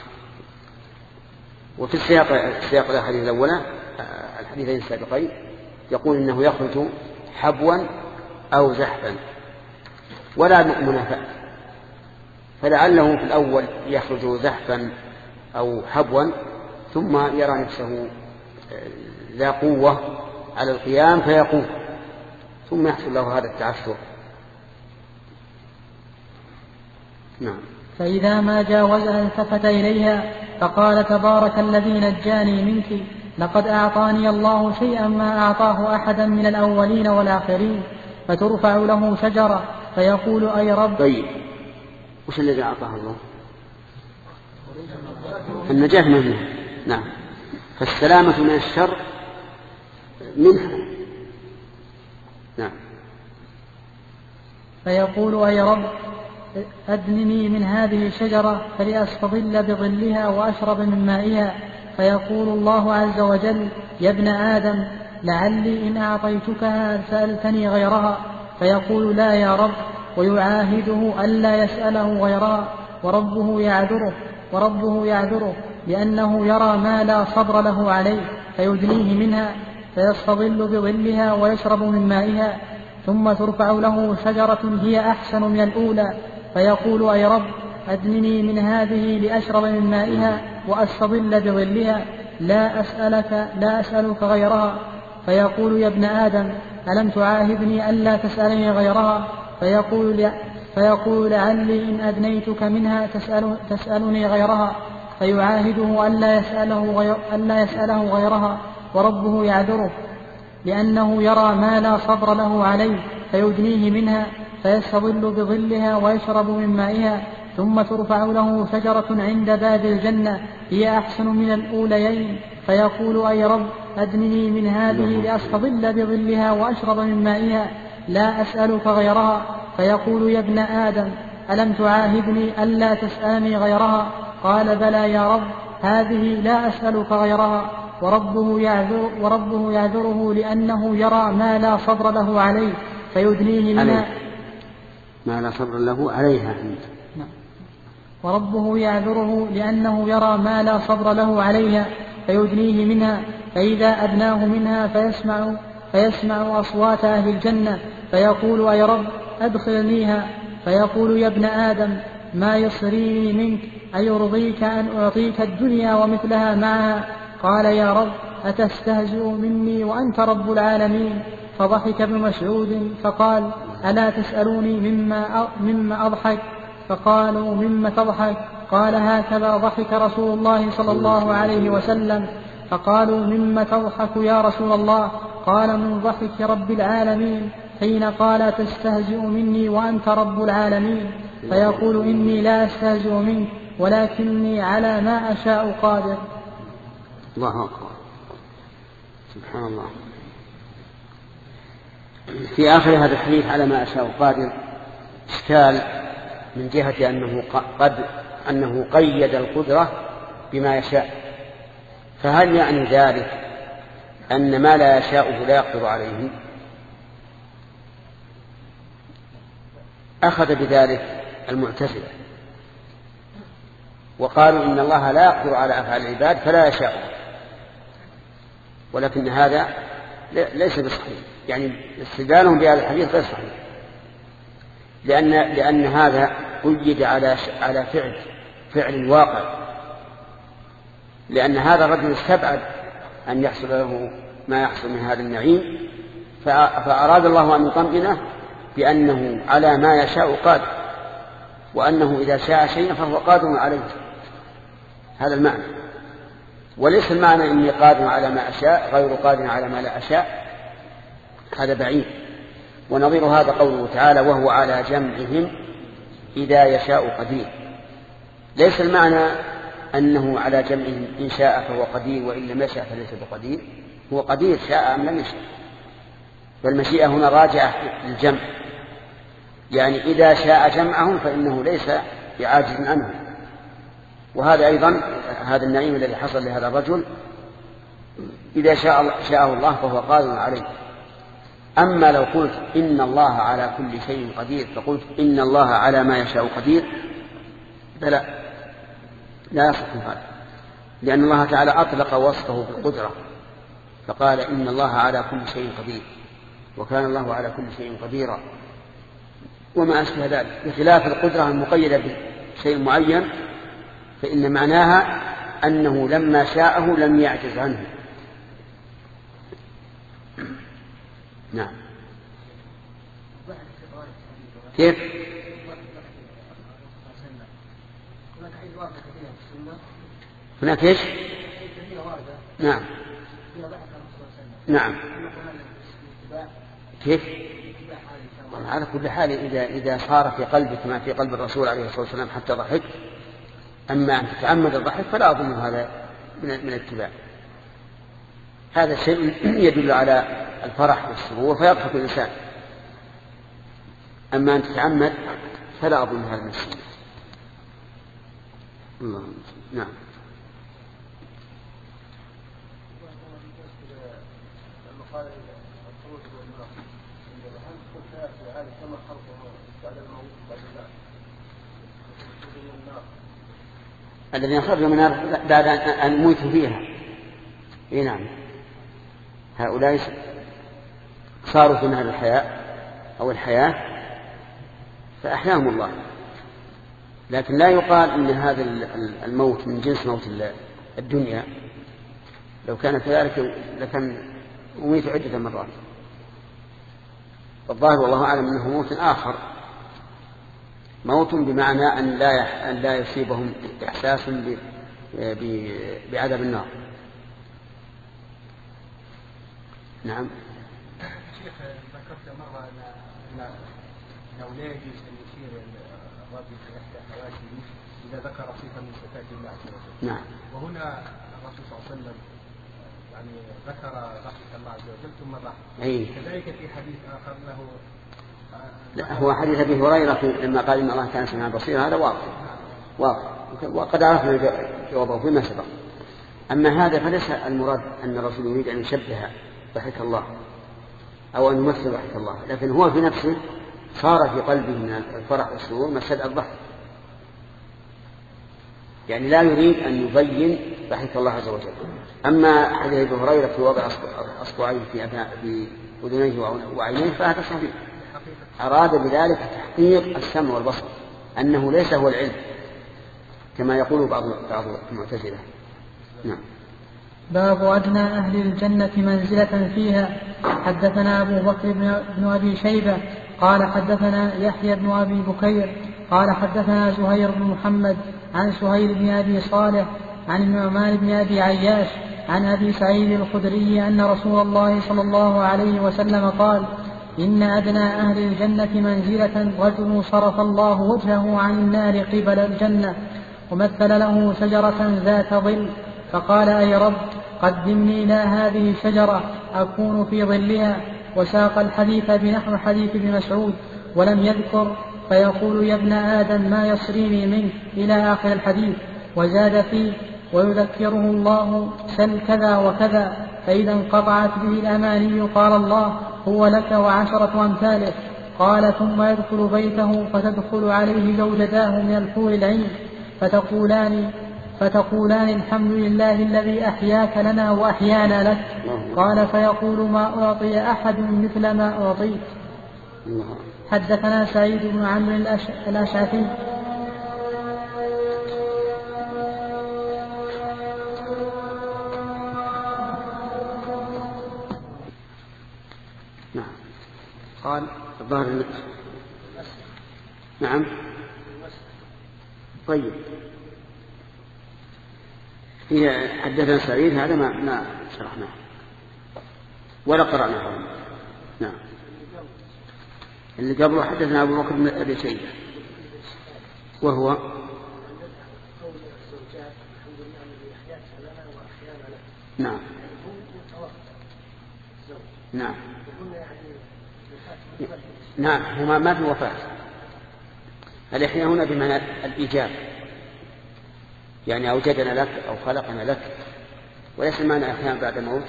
وفي السياق سياق الحديث الأولى الحديثين السابقين يقول إنه يخرج حبوا أو زحفا ولا منافاة، فلعله في الأول يخرج زحفا أو حبوا ثم يرى نفسه ذا قوة على القيام فيقوم ثم يحصل له هذا التعثر. نعم. فإذا ما جاوزها التفت إليها فقال تبارك الذي نجاني منك لقد أعطاني الله شيئا ما أعطاه أحدا من الأولين والآخرين، فترفع له شجرة فيقول أي رب. طيب وش الذي أعطاه الله؟ النجاة منه. نعم. فالسلامة من الشر منها. نعم. فيقول أي رب أدنني من هذه الشجرة فلأستظل بظلها وأشرب من مائها، فيقول الله عز وجل يا ابن آدم لعلي إن أعطيتكها سألتني غيرها، فيقول لا يا رب، ويعاهده ألا يسأله غيرها، وربه يعذره وربه يعذره لأنه يرى ما لا صبر له عليه فيدنيه منها فيستظل بظلها ويشرب من مائها، ثم ترفع له شجرة هي أحسن من الأولى فيقول أي رب أدنني من هذه لأشرب من مائها وأستظل بظلها لا أسألك لا أسألك غيرها، فيقول يا ابن آدم ألم تعاهدني ألا تسألني غيرها، فيقول, فيقول لعلي إن أدنيتك منها تسأل تسألني غيرها، فيعاهده ألا يسأله, غير ألا يسأله غيرها، وربه يعذره لأنه يرى ما لا صبر له عليه فيدنيه منها فيستظل بظلها ويشرب من مائها، ثم ترفع له شجرة عند باب الجنة هي أحسن من الأوليين، فيقول أي رب أدنني من هذه لأستظل بظلها وأشرب من مائها لا أسألك غيرها، فيقول يا ابن آدم ألم تعاهدني ألا تسألني غيرها، قال بلى يا رب هذه لا أسألك غيرها، وربه يعذر وربه يعذره لأنه يرى ما لا صبر له عليه فيدنيه منها ما لا صبر له عليها. نعم. وربه يعذره لأنه يرى ما لا صبر له عليها فيدنيه منها، فإذا أدناه منها فيسمع, فيسمع أصوات أهل الجنة فيقول أي رب أدخلنيها، فيقول يا ابن آدم ما يصريني منك أيرضيك أن أعطيك الدنيا ومثلها معها، قال يا رب أتستهزئ مني وأنت رب العالمين، فضحك ابن مسعود فقال ألا تسألوني مما, مما أضحك، فقالوا مما تضحك، قال هكذا ضحك رسول الله صلى الله عليه وسلم، فقالوا مما تضحك يا رسول الله، قال من ضحك رب العالمين حين قال تستهزئ مني وأنت رب العالمين، فيقول إني لا أستهزئ منك ولكني على ما أشاء قادر. الله أكبر سبحان الله. في آخر هذا الحديث على ما أشاء قادر إشكال من جهة أنه قد أنه قيد القدرة بما يشاء، فهل يعني ذلك أن ما لا يشاءه لا يقدر عليه؟ أخذ بذلك المعتزلة وقالوا إن الله لا يقدر على أفعال العباد فلا يشاء، ولكن هذا ليس بصحيح، يعني استدلالهم بهذا الحديث غير صحيح، لأن لأن هذا قيد على على فعل فعل واقع، لأن هذا الرجل استبعد أن يحصل له ما يحصل من هذا النعيم، فأراد الله أن يطمئنه بأنه على ما يشاء قادر، وأنه إذا شاء شيئا فهو قادر عليه. هذا المعنى، وليس المعنى إني قادر على ما أشاء غير قادر على ما لا أشاء، هذا بعيد. ونظير هذا قوله تعالى وهو على جمعهم إذا يشاء قدير. ليس المعنى أنه على جمعهم إن شاء فهو قدير وإن لم يشاء فليس بقدير، هو قدير شاء أم لم يشاء. فالمشيئة هنا راجعة للجمع، يعني إذا شاء جمعهم فإنه ليس بعاجز عنه. وهذا أيضا هذا النعيم الذي حصل لهذا الرجل إذا شاء شاءه الله فهو قادر عليه. أما لو قلت إن الله على كل شيء قدير فقلت إن الله على ما يشاء قدير فلا لا يصح هذا، لأن الله تعالى أطلق وصفه بالقدرة فقال إن الله على كل شيء قدير، وكان الله على كل شيء قديرا وما أشبه ذلك، بخلاف القدرة المقيدة بشيء معين فإن معناها أنه لما شاءه لم يعجز عنه. نعم. كيف؟ هناك ايش؟ نعم نعم. كيف؟ على كل حال إذا إذا صار في قلبك ما في قلب الرسول عليه الصلاة والسلام حتى ضحك، أما أن تتعمد الضحك فلا أظن هذا من من الاتباع. هذا شيء يدل على الفرح والسرور فيضحك الإنسان، أما أن تتعمد فلا أظن هذا من السنة. الله. نعم. الذين خرجوا من النار بعد أن موتوا فيها. إيه نعم، هؤلاء صاروا في نهر الحياة أو الحياة فأحياهم الله، لكن لا يقال إن هذا الموت من جنس موت الدنيا، لو كان كذلك لكان أميت عدة مرات. والظاهر والله أعلم أنه موت آخر، موت بمعنى أن لا أن لا يصيبهم إحساس بعذاب النار. نعم. شيخ ذكرت مرة أن أنه لا يجوز أن يشير الرجل في إحدى حواشيه إذا ذكر صفة من صفات الله عز وجل. نعم. وهنا الرسول صلى الله عليه وسلم يعني ذكر رحمة الله عز وجل ثم رحمة. أي. كذلك في حديث آخر له. لا، هو حديث أبي هريرة لما قال إن الله كان سميعا بصيرا، هذا واضح واضح وقد عرفنا جوابه فيما سبق. أما هذا فليس المراد أن الرسول يريد أن يشبه ضحك الله أو أن يمثل ضحك الله، لكن هو في نفسه صار في قلبه من الفرح والسرور مسد الضحك، يعني لا يريد أن يبين ضحك الله عز وجل. أما حديث أبي هريرة في وضع أصبعيه في أذنيه وعينيه فهذا صحيح، أراد بذلك تحقيق السمع والبصر، أنه ليس هو العلم كما يقول بعض بعض المعتزلة. نعم. باب أدنى أهل الجنة منزلة فيها. حدثنا أبو بكر بن أبي شيبة قال حدثنا يحيى بن أبي بكير قال حدثنا زهير بن محمد عن سهيل بن أبي صالح عن النعمان بن أبي عياش عن أبي سعيد الخدري أن رسول الله صلى الله عليه وسلم قال إن أدنى أهل الجنة منزلة رجل صرف الله وجهه عن النار قبل الجنة ومثل له شجرة ذات ظل فقال أي رب قدمني إلى هذه الشجرة أكون في ظلها، وساق الحديث بنحو حديث ابن مسعود ولم يذكر فيقول يا ابن آدم ما يصريني منك إلى آخر الحديث، وزاد فيه ويذكره الله سل كذا وكذا، فإذا انقطعت به الأماني قال الله هو لك وعشرة أمثاله. قال ثم يدخل بيته فتدخل عليه زوجتاه من الحور العين فتقولان فتقولان الحمد لله الذي أحياك لنا وأحيانا لك. قال فيقول ما أعطي أحد مثل ما أعطيت. حدثنا سعيد بن عمرو الأشعثي قال الظاهر نعم طيب في حدثنا سعيد هذا ما ما شرحناه ولا قرأناه. نعم. اللي قبله حدثنا أبو بكر بن أبي شيبة وهو نعم نعم نعم هما ما في وفاة. الإحياء هنا بمعنى الإيجاب، يعني أوجدنا لك أو خلقنا لك، وليس معنى إحياء بعد موت.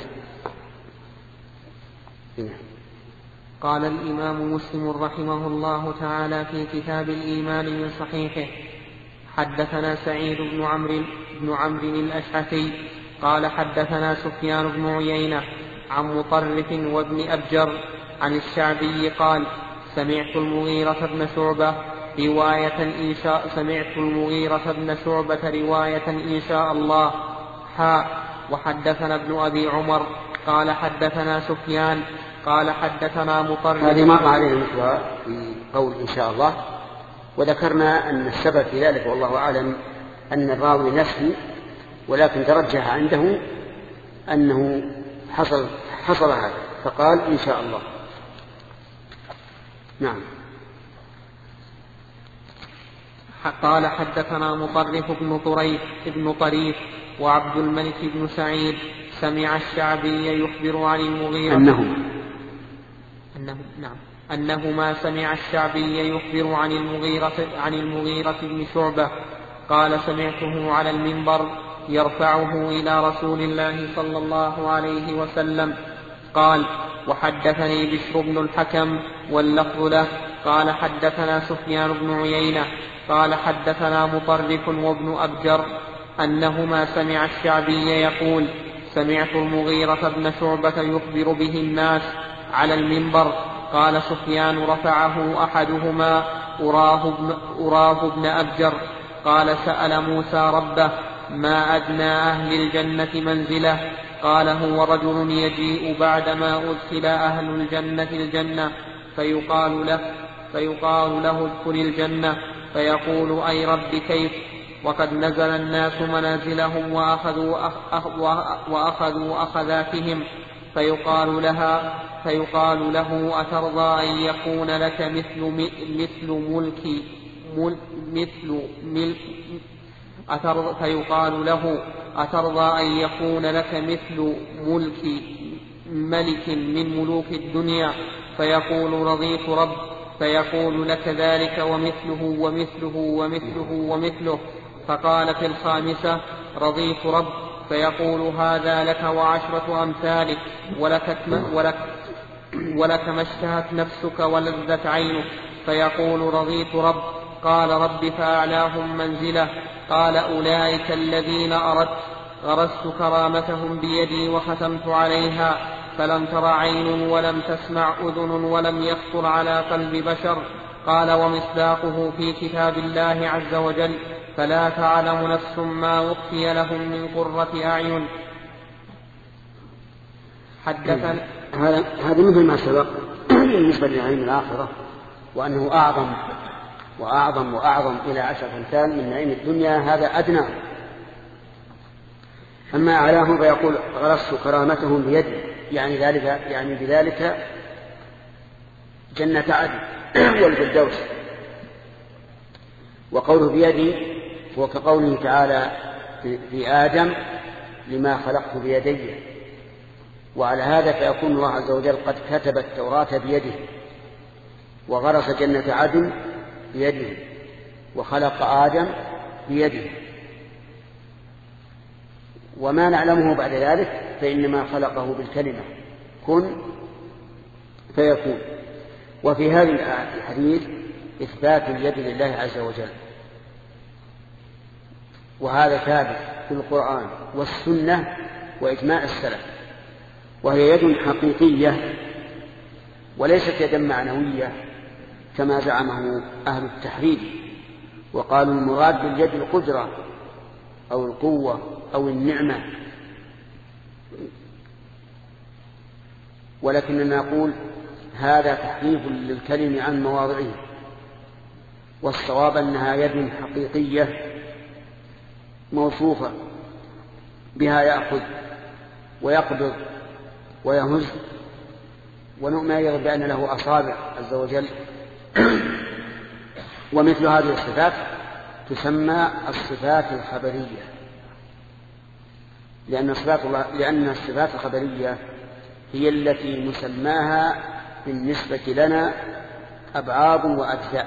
قال الإمام مسلم رحمه الله تعالى في كتاب الإيمان من صحيحه: حدثنا سعيد بن عمرو بن عمرو الأشعثي قال حدثنا سفيان بن عيينة عن مطرف وابن أبجر عن الشعبي قال: سمعت المغيرة بن شعبة رواية إن شاء سمعت المغيرة بن شعبة رواية إن شاء الله حاء. وحدثنا ابن أبي عمر قال حدثنا سفيان قال حدثنا مطرف. هذه مر علينا مثلها في قول إن شاء الله، وذكرنا أن السبب في ذلك والله أعلم أن الراوي نفسه، ولكن ترجح عنده أنه حصل حصل هذا فقال إن شاء الله. نعم. قال حدثنا مطرف بن طريف ابن طريف وعبد الملك بن سعيد سمع الشعبي يخبر عن المغيرة أنه أنه نعم أنهما سمع الشعبي يخبر عن المغيرة عن المغيرة بن شعبة قال: سمعته على المنبر يرفعه إلى رسول الله صلى الله عليه وسلم. قال: وحدثني بشر بن الحكم واللفظ له قال حدثنا سفيان بن عيينة قال حدثنا مطرف وابن أبجر أنهما سمع الشعبي يقول: سمعت المغيرة بن شعبة يخبر به الناس على المنبر. قال سفيان: رفعه أحدهما أراه ابن, أراه ابن أبجر. قال: سأل موسى ربه: ما أدنى أهل الجنة منزله؟ قال: هو رجل يجيء بعدما أدخل أهل الجنة الجنة فيقال له فيقال له ادخل الجنة فيقول: أي رب كيف؟ وقد نزل الناس منازلهم وأخذوا, أخ وأخذوا أخذاتهم فيقال لها فيقال له: أترضى أن يكون لك مثل مثل ملك مل مثل ملك أترضى فيقال له: أترضى أن يكون لك مثل ملك ملك من ملوك الدنيا؟ فيقول: رضيت رب. فيقول: لك ذلك ومثله ومثله ومثله ومثله. فقال في الخامسة: رضيت رب. فيقول: هذا لك وعشرة أمثالك ولك, ولك, ولك ما اشتهت نفسك ولذت عينك. فيقول: رضيت رب. قال: رب فأعلاهم منزله. قال: أولئك الذين أردت غرست كرامتهم بيدي وختمت عليها فلم تر عين ولم تسمع أذن ولم يخطر على قلب بشر. قال: ومصداقه في كتاب الله عز وجل: فلا تعلم نفس ما أخفي لهم من قرة أعين. حدثنا هذا هذا مثل ما سبق بالنسبة لنعيم الآخرة، وأنه أعظم وأعظم وأعظم إلى عشرة أمثال من نعيم الدنيا، هذا أدنى. أما أعلاه فيقول: غرست كرامتهم بيدي، يعني ذلك يعني بذلك جنة عدن والفردوس. وقوله بيدي هو كقوله تعالى في آدم: لما خلقت بيدي. وعلى هذا فيكون الله عز وجل قد كتب التوراة بيده، وغرس جنة عدن بيده، وخلق آدم بيده. وما نعلمه بعد ذلك فإنما خلقه بالكلمة كن فيكون. وفي هذه الحديث إثبات اليد لله عز وجل، وهذا ثابت في القرآن والسنة وإجماع السلف، وهي يد حقيقية وليست يدا معنوية كما زعمه أهل التحريف، وقالوا المراد باليد القدرة أو القوة أو النعمة. ولكننا نقول هذا تحريف للكلم عن مواضعه، والصواب أنها يد حقيقية موصوفة بها يأخذ ويقبض ويهز، ونؤمن أيضا بأن له أصابع عز وجل. ومثل هذه الصفات تسمى الصفات الخبرية، لأن الصفات, لأن الصفات الخبرية هي التي مسماها بالنسبة لنا أبعاض وأجزاء.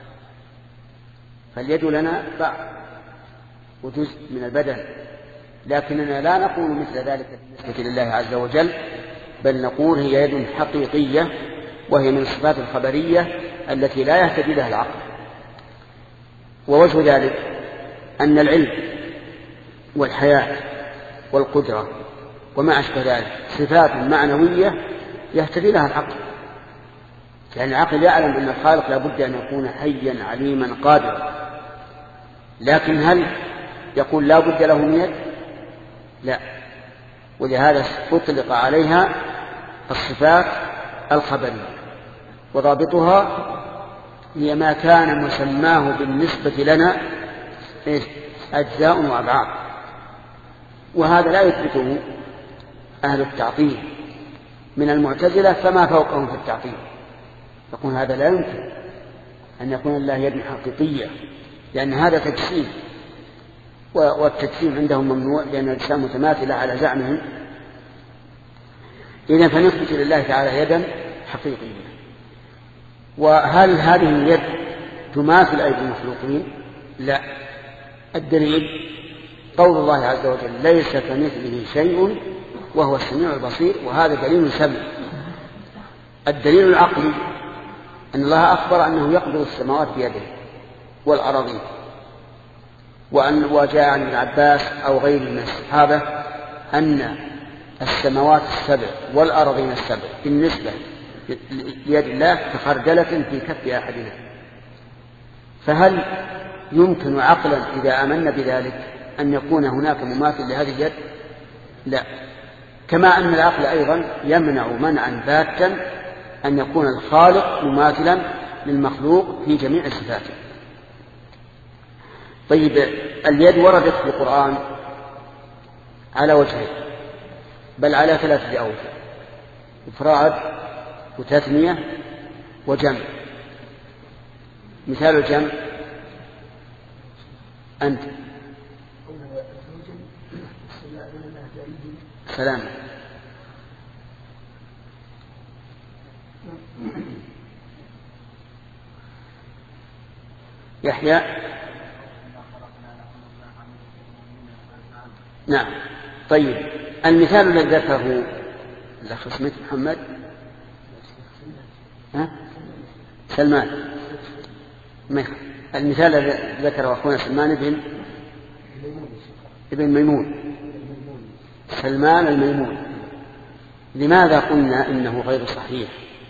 فاليد لنا بعض وجزء من البدن، لكننا لا نقول مثل ذلك بالنسبة لله عز وجل، بل نقول هي يد حقيقية، وهي من الصفات الخبرية التي لا يهتدي لها العقل. ووجه ذلك أن العلم والحياة والقدرة وما أشبه ذلك صفات معنوية يهتدي لها العقل، لأن العقل يعلم أن الخالق لا بد أن يكون حيا عليما قادرا، لكن هل يقول لا بد له من يد؟ لا. ولهذا أطلق عليها الصفات الخبرية، وضابطها هي ما كان مسماه بالنسبة لنا أجزاء وأبعاد، وهذا لا يثبته أهل التعطيل من المعتزلة فما فوقهم في التعطيل، يقول هذا لا يمكن أن يكون الله يد حقيقية، لأن هذا تجسيم، والتجسيم عندهم ممنوع لأن الأجسام متماثلة على زعمهم. إذن فنثبت لله تعالى يدا حقيقية. وهل هذه اليد تماثل أيدي المخلوقين؟ لا. الدليل قول الله عز وجل ليس كمثله شيء وهو السميع البصير، وهذا دليل سمع. الدليل العقلي أن الله أخبر أنه يقبض السماوات بيده والأراضين، وأن وجاء عن ابن عباس أو غيره من الصحابة أن السماوات السبع والأراضين السبع بالنسبة ليد الله كخردلة في كف أحدنا. فهل يمكن عقلا إذا آمنا بذلك أن يكون هناك مماثل لهذه اليد؟ لا. كما أن العقل أيضا يمنع منعا باتا أن يكون الخالق مماثلا للمخلوق في جميع صفاته. طيب، اليد وردت في القرآن على وجهين، بل على ثلاثة أوجه: إفراد وتثنية وجمع. مثال الجمع أنت سلام. يحيى نعم. طيب، المثال الذي ذكره الأخ اسمه محمد ها؟ سلمان. المثال الذي ذكره أخونا سلمان بن ابن ميمون، سلمان الميمون، لماذا قلنا إنه غير صحيح؟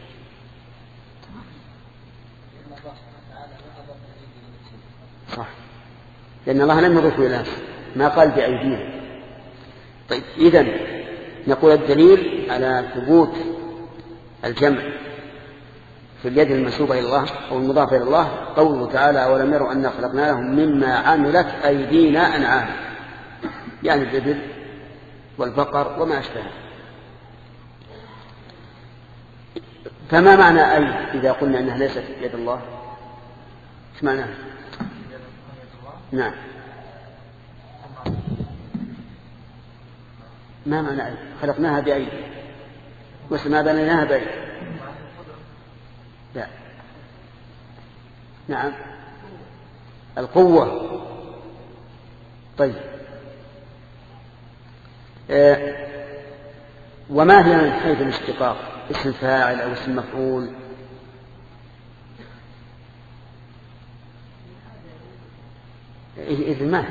صح، لأن الله لم يضفه إلى نفسه، ما قال بأيدينا. طيب، إذن نقول الدليل على ثبوت الجمع في اليد المنسوبة إلى الله أو المضافة إلى الله قوله تعالى: ولم يروا أنا خلقنا لهم مما عملت أيدينا أنعام، يعني الإبل والبقر وما أشبهه. فما معنى أي إذا قلنا أنها ليست يد الله؟ ايش معناه؟ نعم، ما معنى أي؟ خلقناها بأيدي وما بنيناها بأيدي. لا، نعم، القوة. طيب، آه وما هي من حيث الاشتقاق؟ اسم فاعل أو اسم مفعول؟ إذن ما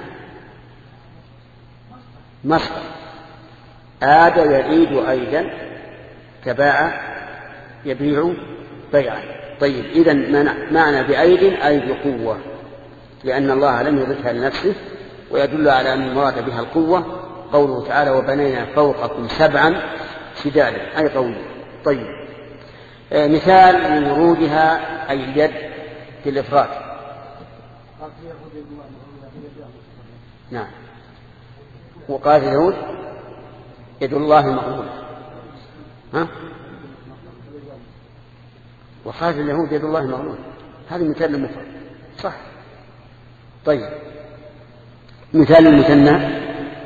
مصدر. آد يعيد أيضا، كباع يبيع بيعا. طيب، إذن معنى بأيد أي بقوة، لأن الله لم يضفها لنفسه، ويدل على أن المراد بها القوة قوله تعالى: وبنينا فوقكم سبعا شدادا، أي قوية. طيب، آه مثال من ورودها أي اليد في الإفراد: نعم. وقال اليهود يد الله مغلولة. ها؟ وقال اليهود يد الله مغلولة. هذا مثال المفرد صح. طيب مثال المثنى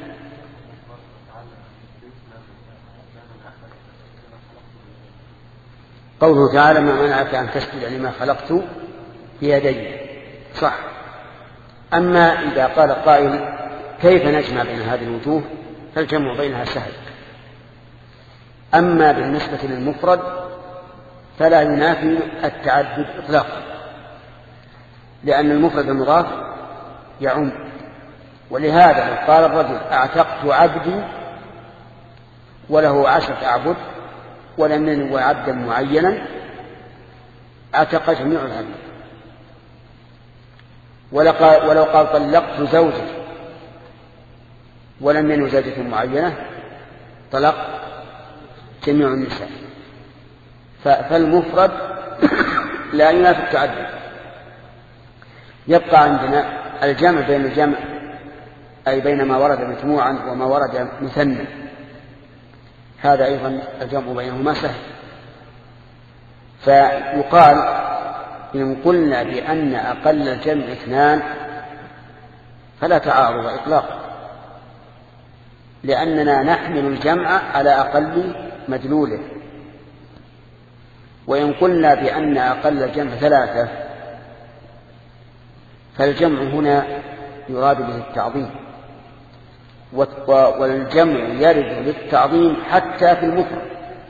قوله تعالى ما منعك أن تسجد لما خلقت بيدي صح. أما إذا قال قائل كيف نجمع بين هذه الوجوه فالجمع بينها سهل. أما بالنسبة للمفرد فلا ينافي التعدد إطلاقا، لأن المفرد المضاف يعم. ولهذا لو قال الرجل اعتقت عبدي وله عشرة أعبد ولم ينوي عبدا معينا اعتق جميع العبيد. ولو قال طلقت زوجتي ولم ينوي زوجة معينة طلق جميع النساء. فالمفرد لا ينافي التعدد. يبقى عندنا الجمع بين الجمع أي بين ما ورد مجموعا وما ورد مثنى. هذا أيضا الجمع بينهما سهل. فيقال إن قلنا بأن أقل الجمع اثنان فلا تعارض إطلاقا، لأننا نحمل الجمع على أقل مدلوله. وإن قلنا بأن أقل الجمع ثلاثة فالجمع هنا يراد به التعظيم، والجمع يرد للتعظيم حتى في المفرد.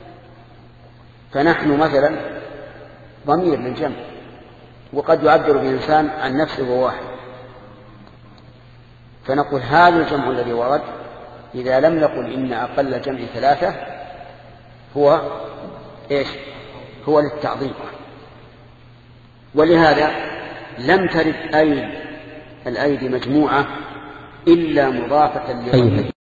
فنحن مثلا ضمير للجمع، وقد يعبر بإنسان عن نفسه واحد، فنقول هذا الجمع الذي ورد إذا لم نقل إن أقل الجمع ثلاثة هو إيش؟ هو للتعظيم. ولهذا لم ترد أيدي الأيدي مجموعة إلا مضافة لغيره.